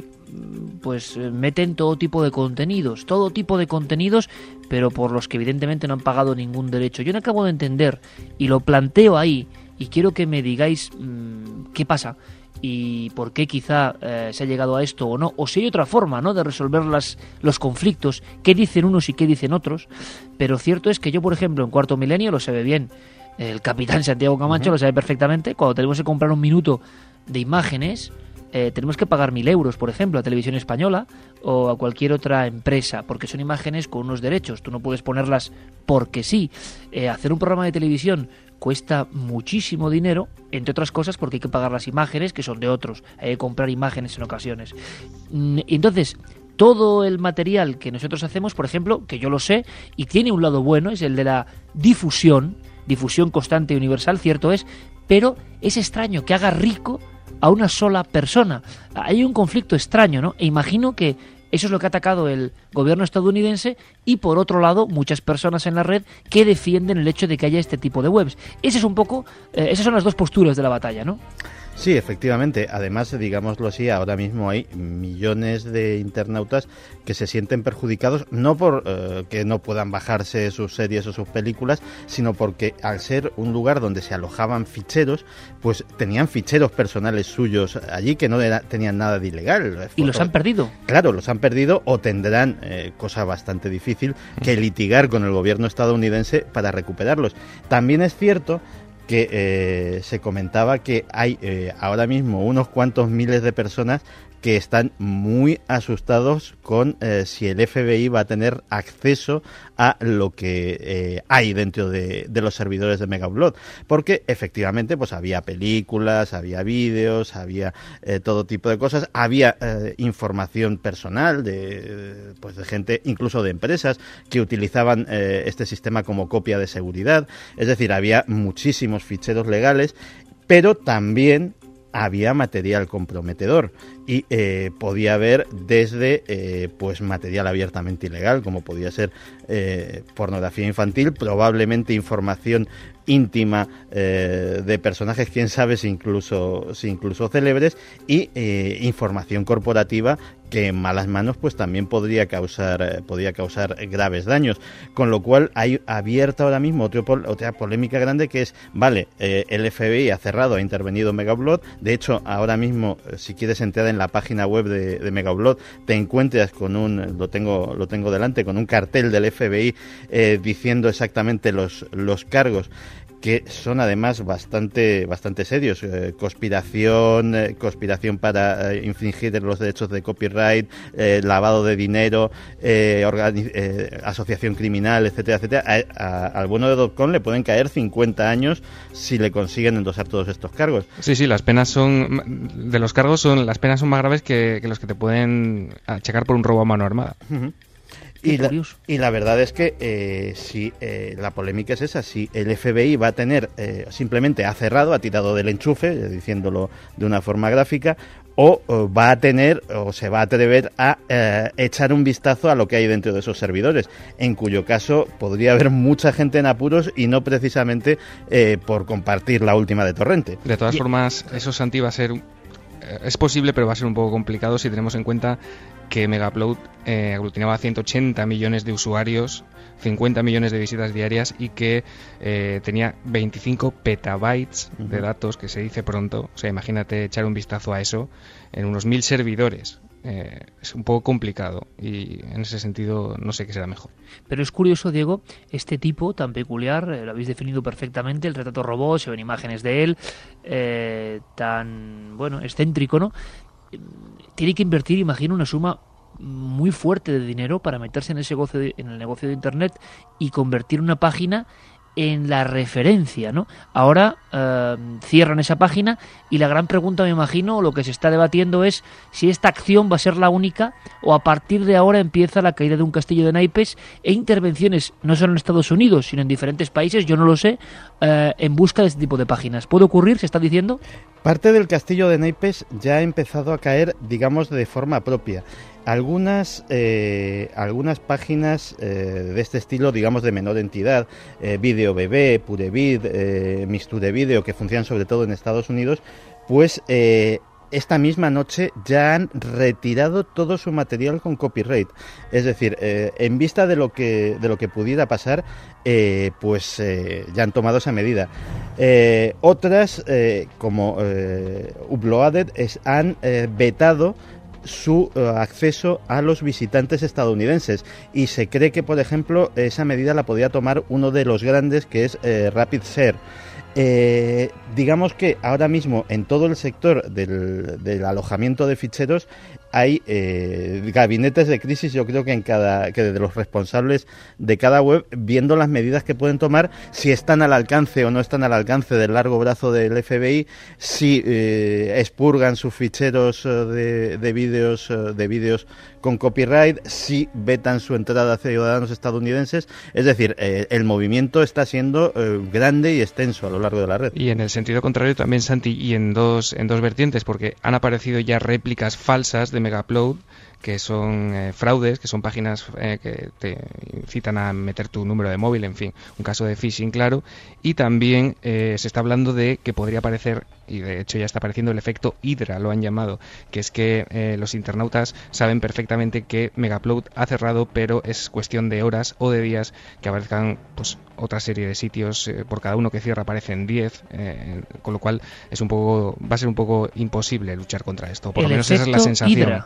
pues meten todo tipo de contenidos, todo tipo de contenidos, pero por los que evidentemente no han pagado ningún derecho. Yo no acabo de entender, y lo planteo ahí, y quiero que me digáis mmm, qué pasa y por qué quizá eh, se ha llegado a esto o no, o si hay otra forma, ¿no?, de resolver las, los conflictos, qué dicen unos y qué dicen otros. Pero cierto es que yo, por ejemplo, en Cuarto Milenio, lo sabe bien el capitán Santiago Camacho, uh-huh. lo sabe perfectamente, cuando tenemos que comprar un minuto de imágenes, eh, tenemos que pagar mil euros, por ejemplo, a Televisión Española o a cualquier otra empresa, porque son imágenes con unos derechos, tú no puedes ponerlas porque sí. Eh, hacer un programa de televisión cuesta muchísimo dinero, entre otras cosas porque hay que pagar las imágenes que son de otros, hay que comprar imágenes en ocasiones. Entonces, todo el material que nosotros hacemos, por ejemplo, que yo lo sé, y tiene un lado bueno, es el de la difusión, difusión constante y universal, cierto es, pero es extraño que haga rico a una sola persona. Hay un conflicto extraño, ¿no? E imagino que eso es lo que ha atacado el gobierno estadounidense y, por otro lado, muchas personas en la red que defienden el hecho de que haya este tipo de webs. Ese es un poco, eh, esas son las dos posturas de la batalla, ¿no? Sí, efectivamente. Además, digámoslo así, ahora mismo hay millones de internautas que se sienten perjudicados, no por eh, que no puedan bajarse sus series o sus películas, sino porque al ser un lugar donde se alojaban ficheros, pues tenían ficheros personales suyos allí que no era, tenían nada de ilegal. ¿Y los han perdido? Claro, los han perdido o tendrán, eh, cosa bastante difícil, que litigar con el gobierno estadounidense para recuperarlos. También es cierto que eh, se comentaba que hay eh, ahora mismo unos cuantos miles de personas que están muy asustados con eh, si el F B I va a tener acceso a lo que eh, hay dentro de, de los servidores de Megaupload, porque efectivamente pues había películas, había vídeos, había eh, todo tipo de cosas, había eh, información personal de, pues de gente, incluso de empresas, que utilizaban eh, este sistema como copia de seguridad. Es decir, había muchísimos ficheros legales, pero también había material comprometedor y eh, podía haber desde eh, pues material abiertamente ilegal, como podía ser eh, pornografía infantil, probablemente información íntima eh, de personajes, quién sabe si incluso si incluso célebres, y eh, información corporativa que en malas manos pues también podría causar eh, podría causar graves daños, con lo cual hay abierta ahora mismo otro, otra polémica grande, que es, vale, eh, el F B I ha cerrado, ha intervenido en Megaupload. De hecho, ahora mismo, si quieres entrar en la página web de, de Megaupload, te encuentras con un, lo tengo lo tengo delante, con un cartel del F B I eh, diciendo exactamente los los cargos, que son además bastante bastante serios: eh, conspiración, eh, conspiración para eh, infringir los derechos de copyright, eh, lavado de dinero, eh, organi- eh, asociación criminal, etcétera, etcétera. A, a, al bueno de Dotcom le pueden caer cincuenta años si le consiguen endosar todos estos cargos. Sí, sí, las penas son, de los cargos son, las penas son más graves que, que los que te pueden achacar por un robo a mano armada. Uh-huh. Y la, y la verdad es que eh, si eh, la polémica es esa, si el F B I va a tener, eh, simplemente ha cerrado, ha tirado del enchufe, eh, diciéndolo de una forma gráfica, o, o va a tener, o se va a atrever a eh, echar un vistazo a lo que hay dentro de esos servidores, en cuyo caso podría haber mucha gente en apuros, y no precisamente eh, por compartir la última de torrente. De todas y... formas, eso, Santi, va a ser... Es posible, pero va a ser un poco complicado si tenemos en cuenta que Megaupload eh, aglutinaba ciento ochenta millones de usuarios, cincuenta millones de visitas diarias, y que eh, tenía veinticinco petabytes uh-huh. de datos, que se dice pronto. O sea, imagínate echar un vistazo a eso en unos mil servidores. Eh, es un poco complicado, y en ese sentido no sé qué será mejor. Pero es curioso, Diego, este tipo tan peculiar, eh, lo habéis definido perfectamente, el retrato robot, se ven imágenes de él, eh, tan, bueno, excéntrico, ¿no? Tiene que invertir, imagino, una suma muy fuerte de dinero para meterse en ese negocio de, en el negocio de Internet y convertir una página en la referencia, ¿no? Ahora eh, cierran esa página, y la gran pregunta, me imagino, lo que se está debatiendo es si esta acción va a ser la única, o a partir de ahora empieza la caída de un castillo de naipes e intervenciones no solo en Estados Unidos, sino en diferentes países, yo no lo sé, eh, en busca de este tipo de páginas. ¿Puede ocurrir? ¿Se está diciendo? Parte del castillo de naipes ya ha empezado a caer, digamos, de forma propia. Algunas eh, algunas páginas eh, de este estilo, digamos, de menor entidad, eh, Video Bebé, Purevid, eh, Mixture Video, que funcionan sobre todo en Estados Unidos, pues eh, esta misma noche ya han retirado todo su material con copyright. Es decir, eh, en vista de lo que de lo que pudiera pasar, eh, pues eh, ya han tomado esa medida. Eh, otras, eh, como eh, Uploaded, es, han eh, vetado su uh, acceso a los visitantes estadounidenses, y se cree que, por ejemplo, esa medida la podría tomar uno de los grandes, que es eh, RapidShare. Eh, digamos que ahora mismo en todo el sector del, del alojamiento de ficheros hay eh, gabinetes de crisis, yo creo que en cada que de los responsables de cada web, viendo las medidas que pueden tomar, si están al alcance o no están al alcance del largo brazo del F B I, si eh, expurgan sus ficheros de, de vídeos de vídeos con copyright, si vetan su entrada a ciudadanos estadounidenses. Es decir, eh, el movimiento está siendo eh, grande y extenso a lo largo de la red. Y en el sentido contrario también, Santi, y en dos en dos vertientes, porque han aparecido ya réplicas falsas de Megaupload, que son eh, fraudes, que son páginas eh, que te incitan a meter tu número de móvil, en fin, un caso de phishing claro. Y también eh, se está hablando de que podría aparecer, y de hecho ya está apareciendo, el efecto Hydra, lo han llamado, que es que eh, los internautas saben perfectamente que Megaupload ha cerrado, pero es cuestión de horas o de días que aparezcan pues otra serie de sitios. Eh, por cada uno que cierra aparecen diez, eh, con lo cual es un poco va a ser un poco imposible luchar contra esto, por el lo menos esa es la sensación. Hydra.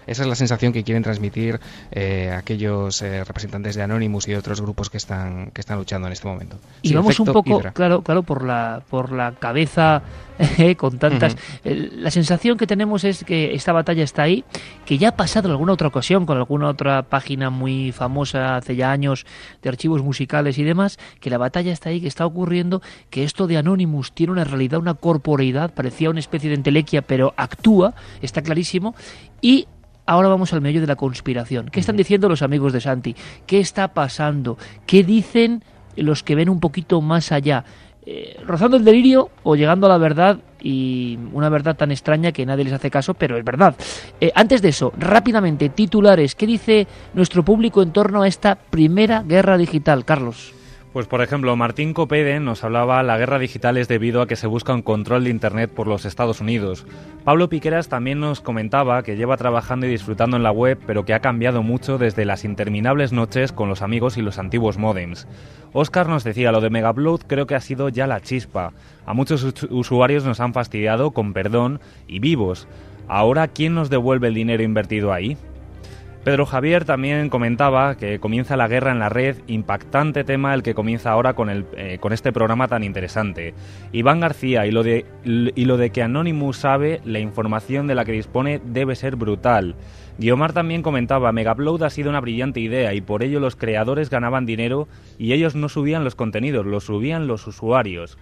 Esa es la sensación que quieren transmitir eh, aquellos eh, representantes de Anonymous y de otros grupos que están que están luchando en este momento. Y sí, vamos un poco, Hydra. claro, claro, por la por la cabeza eh, con tantas. Uh-huh. eh, la sensación que tenemos es que esta batalla está ahí, que ya ha pasado en alguna otra ocasión con alguna otra página muy famosa hace ya años de archivos musicales y demás, que la batalla está ahí, que está ocurriendo, que esto de Anonymous tiene una realidad, una corporeidad, parecía una especie de entelequia, pero actúa, está clarísimo, y ahora vamos al meollo de la conspiración. ¿Qué están diciendo los amigos de Santi? ¿Qué está pasando? ¿Qué dicen los que ven un poquito más allá? Eh, rozando el delirio o llegando a la verdad, y una verdad tan extraña que nadie les hace caso, pero es verdad. Eh, antes de eso, rápidamente, titulares. ¿Qué dice nuestro público en torno a esta primera guerra digital, Carlos? Pues por ejemplo, Martín Copede nos hablaba: la guerra digital es debido a que se busca un control de Internet por los Estados Unidos. Pablo Piqueras también nos comentaba que lleva trabajando y disfrutando en la web, pero que ha cambiado mucho desde las interminables noches con los amigos y los antiguos módems. Óscar nos decía: lo de Megaupload creo que ha sido ya la chispa. A muchos usuarios nos han fastidiado, con perdón, y vivos. Ahora, ¿quién nos devuelve el dinero invertido ahí? Pedro Javier también comentaba que comienza la guerra en la red, impactante tema el que comienza ahora con, el, eh, con este programa tan interesante. Iván García: y lo, de, y lo de que Anonymous sabe, la información de la que dispone debe ser brutal. Guiomar también comentaba: Megaupload ha sido una brillante idea y por ello los creadores ganaban dinero y ellos no subían los contenidos, los subían los usuarios.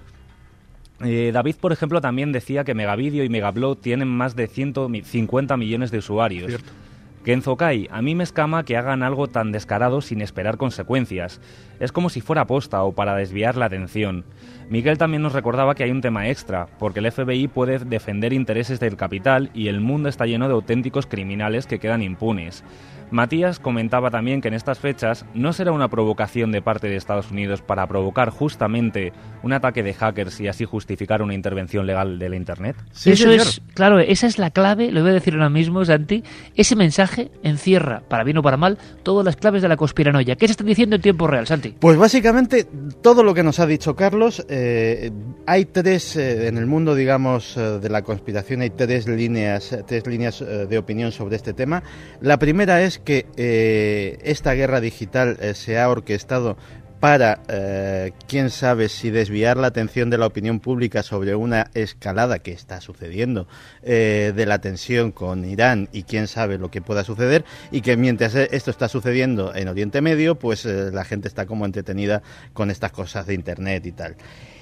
Eh, David, por ejemplo, también decía que Megavideo y Megaupload tienen más de ciento cincuenta millones de usuarios. Cierto. Kenzo Kai: a mí me escama que hagan algo tan descarado sin esperar consecuencias. Es como si fuera posta o para desviar la atención. Miguel también nos recordaba que hay un tema extra, porque el F B I puede defender intereses del capital y el mundo está lleno de auténticos criminales que quedan impunes. Matías comentaba también que en estas fechas no será una provocación de parte de Estados Unidos para provocar justamente un ataque de hackers y así justificar una intervención legal de la Internet. Sí, Eso señor. es, claro, esa es la clave, lo voy a decir ahora mismo, Santi. Ese mensaje encierra, para bien o para mal, todas las claves de la conspiranoia. ¿Qué se está diciendo en tiempo real, Santi? Pues básicamente todo lo que nos ha dicho Carlos. Eh, hay tres, eh, en el mundo, digamos, eh, de la conspiración, hay tres líneas, tres líneas eh, de opinión sobre este tema. La primera es que eh, esta guerra digital eh, se ha orquestado para, eh, quién sabe si desviar la atención de la opinión pública sobre una escalada que está sucediendo eh, de la tensión con Irán y quién sabe lo que pueda suceder, y que mientras esto está sucediendo en Oriente Medio, pues eh, la gente está como entretenida con estas cosas de Internet y tal.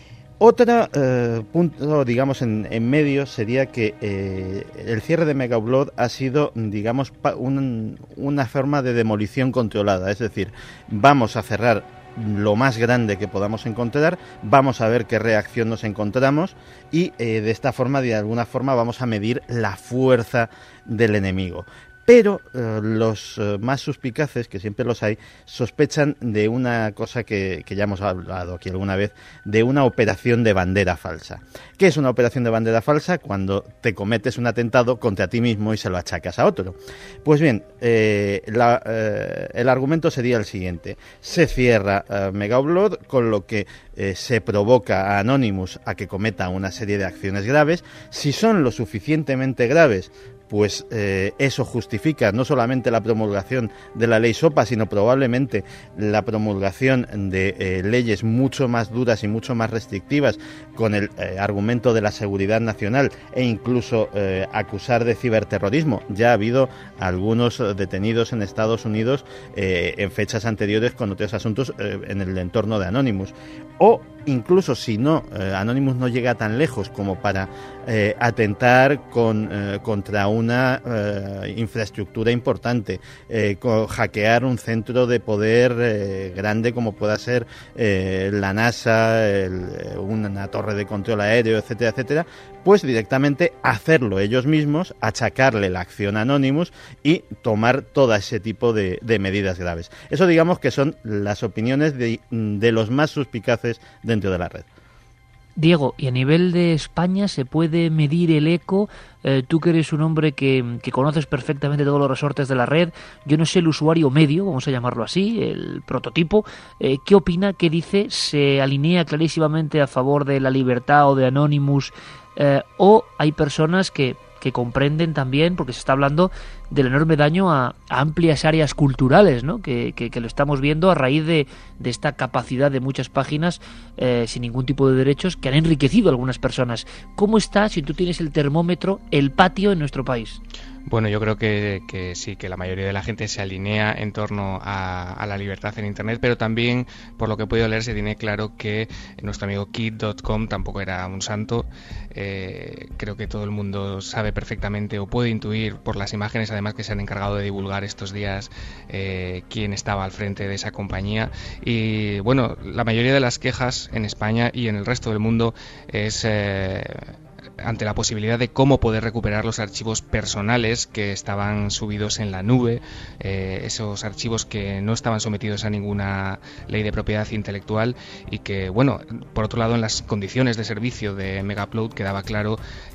Otro eh, punto, digamos, en, en medio sería que eh, el cierre de Megaupload ha sido, digamos, pa, un, una forma de demolición controlada. Es decir, vamos a cerrar lo más grande que podamos encontrar, vamos a ver qué reacción nos encontramos y eh, de esta forma, de alguna forma, vamos a medir la fuerza del enemigo. Pero eh, los eh, más suspicaces, que siempre los hay, sospechan de una cosa que, que ya hemos hablado aquí alguna vez, de una operación de bandera falsa. ¿Qué es una operación de bandera falsa? Cuando te cometes un atentado contra ti mismo y se lo achacas a otro. Pues bien, eh, la, eh, el argumento sería el siguiente. Se cierra eh, Megaupload, con lo que eh, se provoca a Anonymous a que cometa una serie de acciones graves. Si son lo suficientemente graves, pues eh, eso justifica no solamente la promulgación de la ley SOPA, sino probablemente la promulgación de eh, leyes mucho más duras y mucho más restrictivas, con el eh, argumento de la seguridad nacional, e incluso eh, acusar de ciberterrorismo. Ya ha habido algunos detenidos en Estados Unidos eh, en fechas anteriores con otros asuntos eh, en el entorno de Anonymous. O incluso si no, eh, Anonymous no llega tan lejos como para eh, atentar con, eh, contra una eh, infraestructura importante, eh, con, hackear un centro de poder eh, grande como pueda ser eh, la NASA, el, una torre de control aéreo, etcétera, etcétera, pues directamente hacerlo ellos mismos, achacarle la acción a Anonymous y tomar todo ese tipo de, de medidas graves. Eso, digamos, que son las opiniones de, de los más suspicaces dentro de la red. Diego, y a nivel de España, ¿se puede medir el eco? Eh, tú que eres un hombre que, que conoces perfectamente todos los resortes de la red, yo no sé, el usuario medio, vamos a llamarlo así, el prototipo, eh, ¿qué opina, qué dice? ¿Se alinea clarísimamente a favor de la libertad o de Anonymous? Eh, ¿O hay personas que, que comprenden también, porque se está hablando del enorme daño a, a amplias áreas culturales, ¿no? que, que, que lo estamos viendo a raíz de, de esta capacidad de muchas páginas eh, sin ningún tipo de derechos que han enriquecido a algunas personas. ¿Cómo está, si tú tienes el termómetro, el patio en nuestro país? Bueno, yo creo que, que sí, que la mayoría de la gente se alinea en torno a, a la libertad en Internet, pero también, por lo que he podido leer, se tiene claro que nuestro amigo Kid punto com tampoco era un santo. Eh, creo que todo el mundo sabe perfectamente o puede intuir por las imágenes, además, que se han encargado de divulgar estos días, eh, quién estaba al frente de esa compañía. Y bueno, la mayoría de las quejas en España y en el resto del mundo es... Eh, ante la posibilidad de cómo poder recuperar los archivos personales que estaban subidos en la nube, eh, esos archivos que no estaban sometidos a ninguna ley de propiedad intelectual y que, bueno, por otro lado, en las condiciones de servicio de Megaupload quedaba claro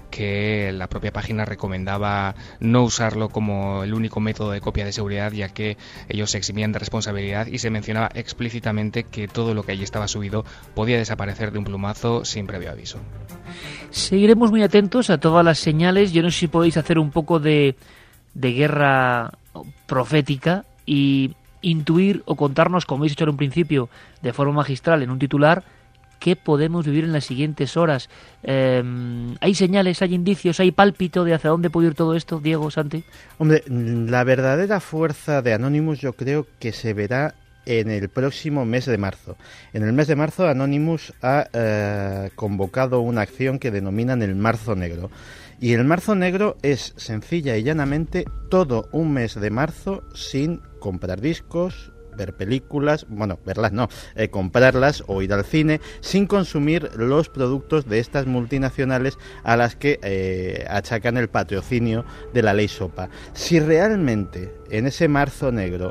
que la propia página recomendaba no usarlo como el único método de copia de seguridad, ya que ellos se eximían de responsabilidad y se mencionaba explícitamente que todo lo que allí estaba subido podía desaparecer de un plumazo sin previo aviso. Seguiremos muy atentos a todas las señales. Yo no sé si podéis hacer un poco de, de guerra profética y intuir o contarnos, como habéis hecho en un principio, de forma magistral en un titular, qué podemos vivir en las siguientes horas. Eh, ¿Hay señales, hay indicios, hay pálpito de hacia dónde puede ir todo esto, Diego, Santi? Hombre, la verdadera fuerza de Anonymous yo creo que se verá en el próximo mes de marzo. En el mes de marzo Anonymous ha eh, convocado una acción que denominan el Marzo Negro. Y el Marzo Negro es sencilla y llanamente todo un mes de marzo sin comprar discos, ver películas, bueno, verlas no, eh, comprarlas o ir al cine, sin consumir los productos de estas multinacionales a las que eh, achacan el patrocinio de la ley SOPA. Si realmente en ese marzo negro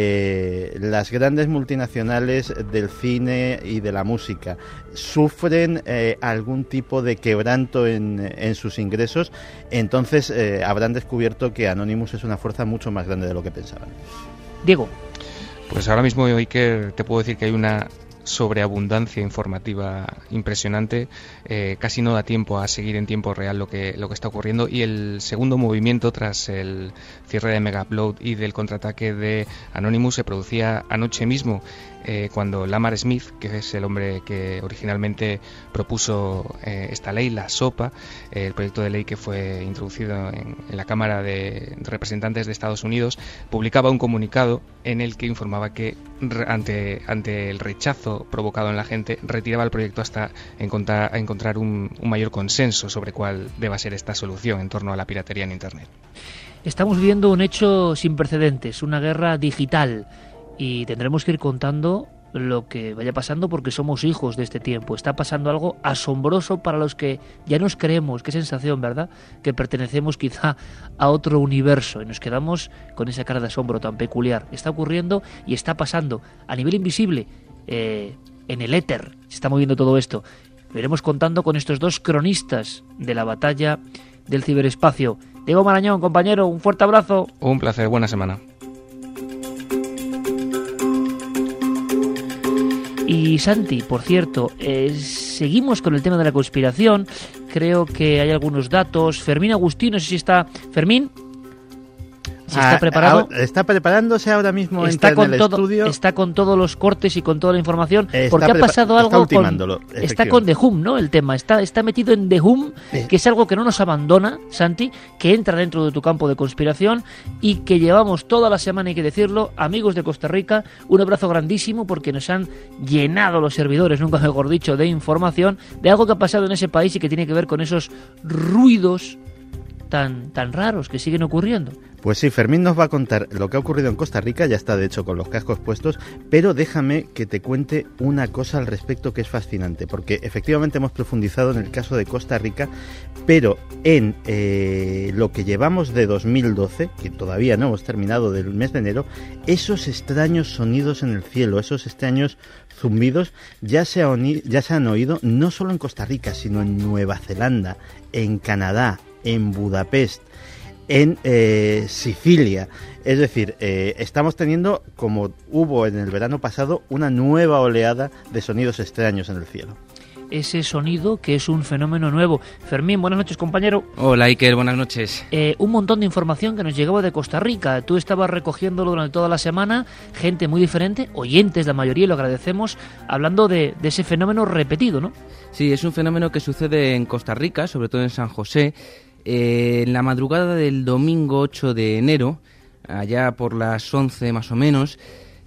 eh, las grandes multinacionales del cine y de la música sufren eh, algún tipo de quebranto en, en sus ingresos, entonces eh, habrán descubierto que Anonymous es una fuerza mucho más grande de lo que pensaban. Diego. Pues ahora mismo, Iker, te puedo decir que hay una sobreabundancia informativa impresionante. Eh, casi no da tiempo a seguir en tiempo real lo que lo que está ocurriendo, y el segundo movimiento tras el cierre de Megaupload y del contraataque de Anonymous se producía anoche mismo, eh, cuando Lamar Smith, que es el hombre que originalmente propuso eh, esta ley, la SOPA, eh, el proyecto de ley que fue introducido en, en la Cámara de Representantes de Estados Unidos, publicaba un comunicado en el que informaba que ante, ante el rechazo provocado en la gente, retiraba el proyecto hasta encontrar, encontrar un, un mayor consenso sobre cuál deba ser esta solución en torno a la piratería en Internet. Estamos viendo un hecho sin precedentes, una guerra digital, y tendremos que ir contando lo que vaya pasando porque somos hijos de este tiempo. Está pasando algo asombroso para los que ya nos creemos, qué sensación, ¿verdad?, que pertenecemos quizá a otro universo y nos quedamos con esa cara de asombro tan peculiar. Está ocurriendo y está pasando a nivel invisible, eh, en el éter se está moviendo todo esto. Lo iremos contando con estos dos cronistas de la batalla del ciberespacio. Diego Marañón, compañero, un fuerte abrazo. Un placer, buena semana. Y Santi, por cierto, eh, seguimos con el tema de la conspiración. Creo que hay algunos datos. Fermín Agustín, no sé si está... Fermín, ¿se está ah, preparado? Está preparándose ahora mismo, está entra con en el todo, estudio. Está con todos los cortes y con toda la información. Está porque ha pasado prepa- algo está con... Está con The Hum, ¿no? El tema. Está, está metido en The Hum, Eh. que es algo que no nos abandona, Santi, que entra dentro de tu campo de conspiración y que llevamos toda la semana, hay que decirlo, amigos de Costa Rica, un abrazo grandísimo porque nos han llenado los servidores, nunca mejor dicho, de información de algo que ha pasado en ese país y que tiene que ver con esos ruidos tan, tan raros que siguen ocurriendo. Pues sí, Fermín nos va a contar lo que ha ocurrido en Costa Rica, ya está de hecho con los cascos puestos, pero déjame que te cuente una cosa al respecto que es fascinante, porque efectivamente hemos profundizado en el caso de Costa Rica, pero en eh, lo que llevamos de dos mil doce, que todavía no hemos terminado del mes de enero, esos extraños sonidos en el cielo, esos extraños zumbidos, ya se, ha oni- ya se han oído no solo en Costa Rica, sino en Nueva Zelanda, en Canadá, en Budapest, en eh, Sicilia. Es decir, eh, estamos teniendo, como hubo en el verano pasado, una nueva oleada de sonidos extraños en el cielo. ese sonido que es un fenómeno nuevo. Fermín, buenas noches, compañero. Hola, Iker, buenas noches. Eh, un montón de información que nos llegaba de Costa Rica. Tú estabas recogiéndolo durante toda la semana, gente muy diferente, oyentes la mayoría, y lo agradecemos, hablando de, de ese fenómeno repetido, ¿no? Sí, es un fenómeno que sucede en Costa Rica, sobre todo en San José, eh, en la madrugada del domingo ocho de enero, allá por las once más o menos.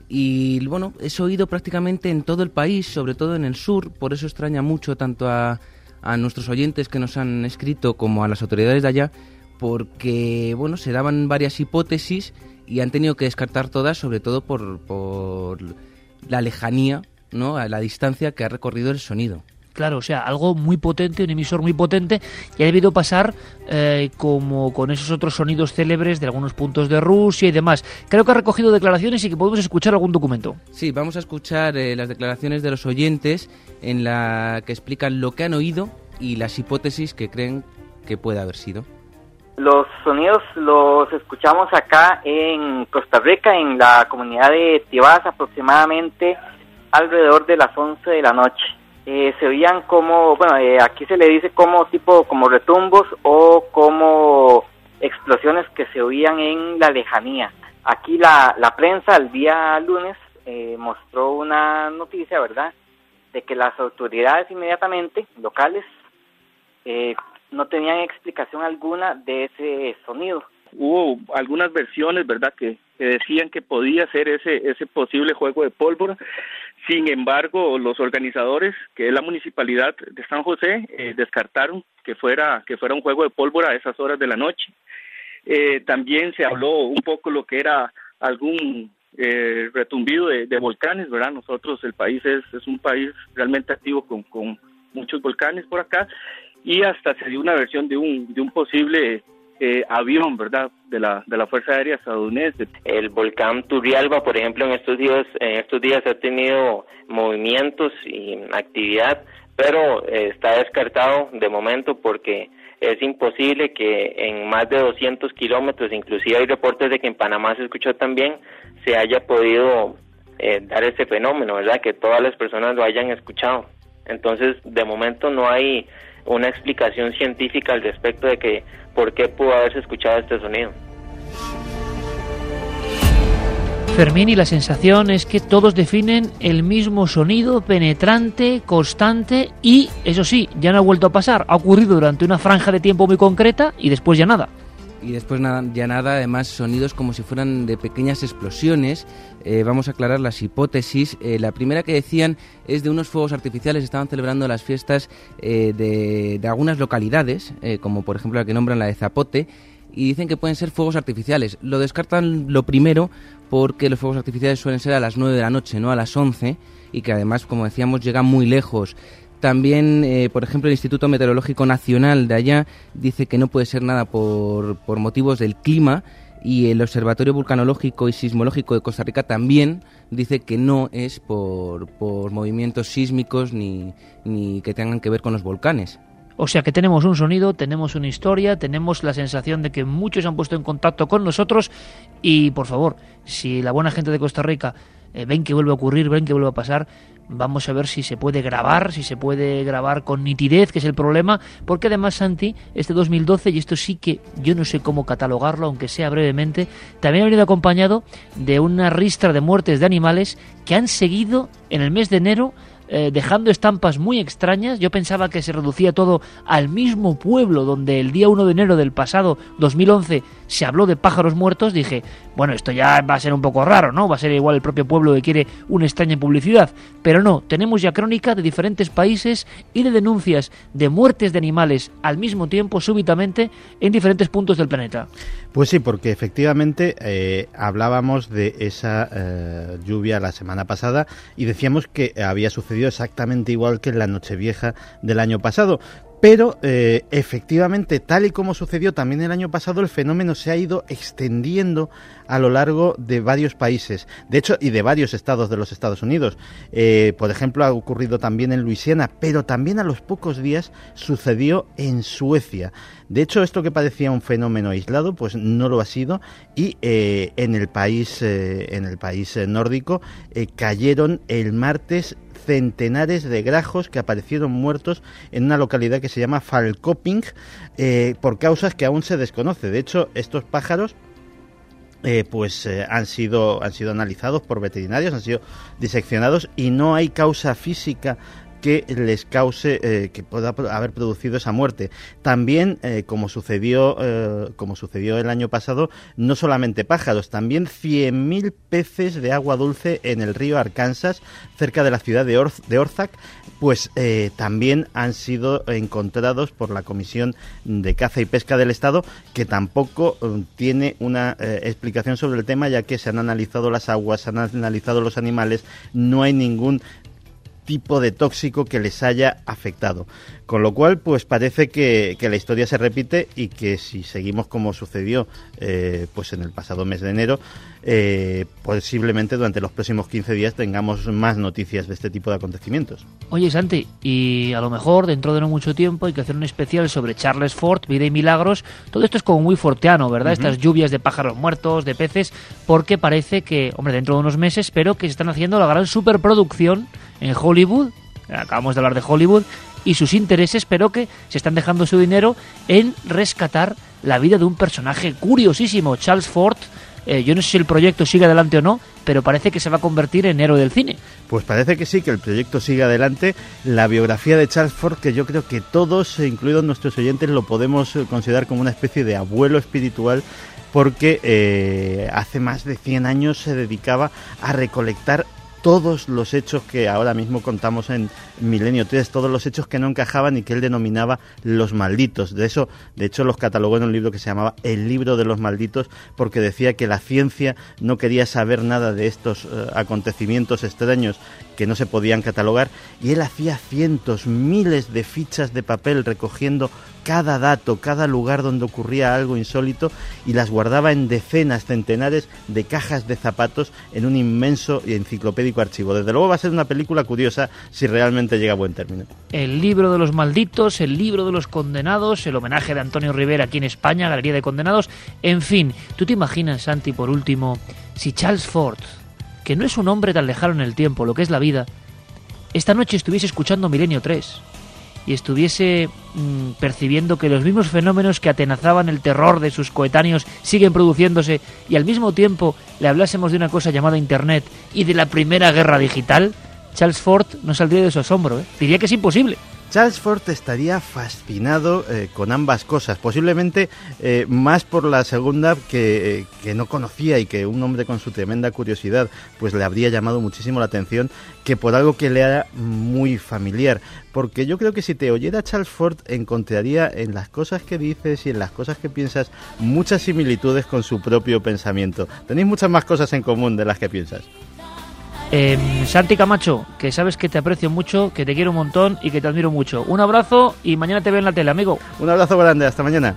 Y bueno, es oído prácticamente en todo el país, sobre todo en el sur, por eso extraña mucho tanto a, a nuestros oyentes que nos han escrito como a las autoridades de allá, porque bueno, se daban varias hipótesis y han tenido que descartar todas, sobre todo por, por la lejanía, ¿no?, a la distancia que ha recorrido el sonido. Claro, o sea, algo muy potente, un emisor muy potente, y ha debido pasar eh, como con esos otros sonidos célebres de algunos puntos de Rusia y demás. Creo que ha recogido declaraciones y que podemos escuchar algún documento. Sí, vamos a escuchar eh, las declaraciones de los oyentes en la que explican lo que han oído y las hipótesis que creen que puede haber sido. Los sonidos los escuchamos acá en Costa Rica, en la comunidad de Tibás, aproximadamente alrededor de las once de la noche. Eh, se oían como, bueno, eh, aquí se le dice como tipo, como retumbos o como explosiones que se oían en la lejanía. Aquí la, la prensa el día lunes eh, mostró una noticia, ¿verdad?, de que las autoridades inmediatamente locales eh, no tenían explicación alguna de ese sonido. Hubo algunas versiones, ¿verdad?, que, que decían que podía ser ese ese posible juego de pólvora. Sin embargo, los organizadores, que es la municipalidad de San José, eh, descartaron que fuera que fuera un juego de pólvora a esas horas de la noche. Eh, también se habló un poco lo que era algún eh, retumbido de, de volcanes, ¿verdad? Nosotros, el país es, es un país realmente activo con, con muchos volcanes por acá, y hasta se dio una versión de un de un posible Eh, avión, ¿verdad?, de la de la Fuerza Aérea estadounidense. El volcán Turrialba, por ejemplo, en estos días en estos días ha tenido movimientos y actividad, pero eh, está descartado de momento porque es imposible que en más de doscientos kilómetros, inclusive hay reportes de que en Panamá se escuchó también, se haya podido eh, dar ese fenómeno, ¿verdad?, que todas las personas lo hayan escuchado. Entonces, de momento no hay una explicación científica al respecto de que por qué pudo haberse escuchado este sonido. Fermín, y la sensación es que todos definen el mismo sonido penetrante, constante, y eso sí, ya no ha vuelto a pasar, ha ocurrido durante una franja de tiempo muy concreta y después ya nada. Y después nada, ya nada, además sonidos como si fueran de pequeñas explosiones. Eh, vamos a aclarar las hipótesis. Eh, la primera que decían es de unos fuegos artificiales. Estaban celebrando las fiestas eh, de, de algunas localidades, eh, como por ejemplo la que nombran la de Zapote, y dicen que pueden ser fuegos artificiales. Lo descartan lo primero porque los fuegos artificiales suelen ser a las nueve de la noche, no a las once, y que además, como decíamos, llegan muy lejos. También, eh, por ejemplo, el Instituto Meteorológico Nacional de allá dice que no puede ser nada por, por motivos del clima, y el Observatorio Vulcanológico y Sismológico de Costa Rica también dice que no es por, por movimientos sísmicos ni, ni que tengan que ver con los volcanes. O sea que tenemos un sonido, tenemos una historia, tenemos la sensación de que muchos se han puesto en contacto con nosotros, y por favor, si la buena gente de Costa Rica eh, ven que vuelve a ocurrir, ven que vuelve a pasar, vamos a ver si se puede grabar, si se puede grabar con nitidez, que es el problema, porque además, Santi, este dos mil doce, y esto sí que yo no sé cómo catalogarlo, aunque sea brevemente, también ha venido acompañado de una ristra de muertes de animales que han seguido en el mes de enero eh, dejando estampas muy extrañas. Yo pensaba que se reducía todo al mismo pueblo donde el día uno de enero del pasado dos mil once se habló de pájaros muertos. Dije, bueno, esto ya va a ser un poco raro, ¿no? Va a ser igual el propio pueblo que quiere una extraña publicidad. Pero no, tenemos ya crónica de diferentes países y de denuncias de muertes de animales al mismo tiempo, súbitamente, en diferentes puntos del planeta. Pues sí, porque efectivamente eh, hablábamos de esa eh, lluvia la semana pasada y decíamos que había sucedido exactamente igual que en la Nochevieja del año pasado. Pero eh, efectivamente, tal y como sucedió también el año pasado, el fenómeno se ha ido extendiendo a lo largo de varios países, de hecho, y de varios estados de los Estados Unidos. Eh, por ejemplo, ha ocurrido también en Luisiana, pero también a los pocos días sucedió en Suecia. De hecho, esto que parecía un fenómeno aislado, pues no lo ha sido, y eh, en el país, eh, en el país eh, nórdico eh, cayeron el martes centenares de grajos que aparecieron muertos en una localidad que se llama Falköping, eh, por causas que aún se desconoce. De hecho, estos pájaros Eh, pues eh, han sido han sido analizados por veterinarios, han sido diseccionados y no hay causa física que les cause, eh, que pueda haber producido esa muerte. También, eh, como sucedió eh, como sucedió el año pasado, no solamente pájaros, también cien mil peces de agua dulce en el río Arkansas, cerca de la ciudad de, Orz, de Orzac, pues eh, también han sido encontrados por la Comisión de Caza y Pesca del Estado, que tampoco eh, tiene una eh, explicación sobre el tema, ya que se han analizado las aguas, se han analizado los animales, no hay ningún tipo de tóxico que les haya afectado, con lo cual pues parece que, que la historia se repite y que si seguimos como sucedió eh, pues en el pasado mes de enero, eh, posiblemente durante los próximos quince días tengamos más noticias de este tipo de acontecimientos. Oye, Santi, y a lo mejor dentro de no mucho tiempo hay que hacer un especial sobre Charles Fort, vida y milagros. Todo esto es como muy forteano, ¿verdad? Uh-huh. Estas lluvias de pájaros muertos, de peces, porque parece que, hombre, dentro de unos meses, espero que se están haciendo la gran superproducción en Hollywood. Acabamos de hablar de Hollywood y sus intereses, pero que se están dejando su dinero en rescatar la vida de un personaje curiosísimo, Charles Fort. Eh, yo no sé si el proyecto sigue adelante o no, pero parece que se va a convertir en héroe del cine. Pues parece que sí, que el proyecto sigue adelante. La biografía de Charles Fort, que yo creo que todos, incluidos nuestros oyentes, lo podemos considerar como una especie de abuelo espiritual, porque eh, hace más de cien años se dedicaba a recolectar todos los hechos que ahora mismo contamos en Milenio tres, todos los hechos que no encajaban y que él denominaba los malditos. De eso, de hecho, los catalogó en un libro que se llamaba El libro de los malditos, porque decía que la ciencia no quería saber nada de estos uh, acontecimientos extraños que no se podían catalogar, y él hacía cientos, miles de fichas de papel recogiendo cada dato, cada lugar donde ocurría algo insólito, y las guardaba en decenas, centenares de cajas de zapatos en un inmenso y enciclopédico archivo. Desde luego va a ser una película curiosa si realmente llega a buen término. El libro de los malditos, el libro de los condenados, el homenaje de Antonio Rivera aquí en España, Galería de Condenados, en fin. ¿Tú te imaginas, Santi, por último, si Charles Fort, que no es un hombre tan lejano en el tiempo, lo que es la vida, esta noche estuviese escuchando Milenio tres y estuviese mmm, percibiendo que los mismos fenómenos que atenazaban el terror de sus coetáneos siguen produciéndose, y al mismo tiempo le hablásemos de una cosa llamada Internet y de la primera guerra digital? Charles Fort no saldría de su asombro, ¿eh? Diría que es imposible. Charles Fort estaría fascinado eh, con ambas cosas, posiblemente eh, más por la segunda, que, eh, que no conocía, y que un hombre con su tremenda curiosidad pues le habría llamado muchísimo la atención, que por algo que le era muy familiar. Porque yo creo que si te oyera Charles Fort encontraría en las cosas que dices y en las cosas que piensas muchas similitudes con su propio pensamiento. Tenéis muchas más cosas en común de las que piensas. Eh, Santi Camacho, que sabes que te aprecio mucho, que te quiero un montón y que te admiro mucho. Un abrazo y mañana te veo en la tele, amigo. Un abrazo grande, hasta mañana.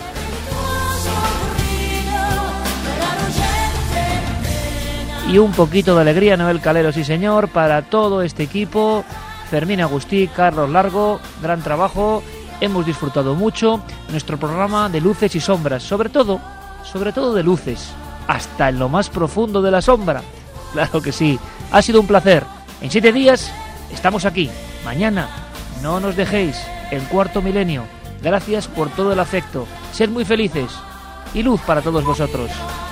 Y un poquito de alegría, Noel Calero, sí señor, para todo este equipo. Fermín Agustí, Carlos Largo, gran trabajo. Hemos disfrutado mucho nuestro programa de luces y sombras, sobre todo, sobre todo de luces, hasta en lo más profundo de la sombra. Claro que sí, ha sido un placer. En siete días estamos aquí. Mañana, no nos dejéis, el cuarto milenio. Gracias por todo el afecto. Sed muy felices y luz para todos vosotros.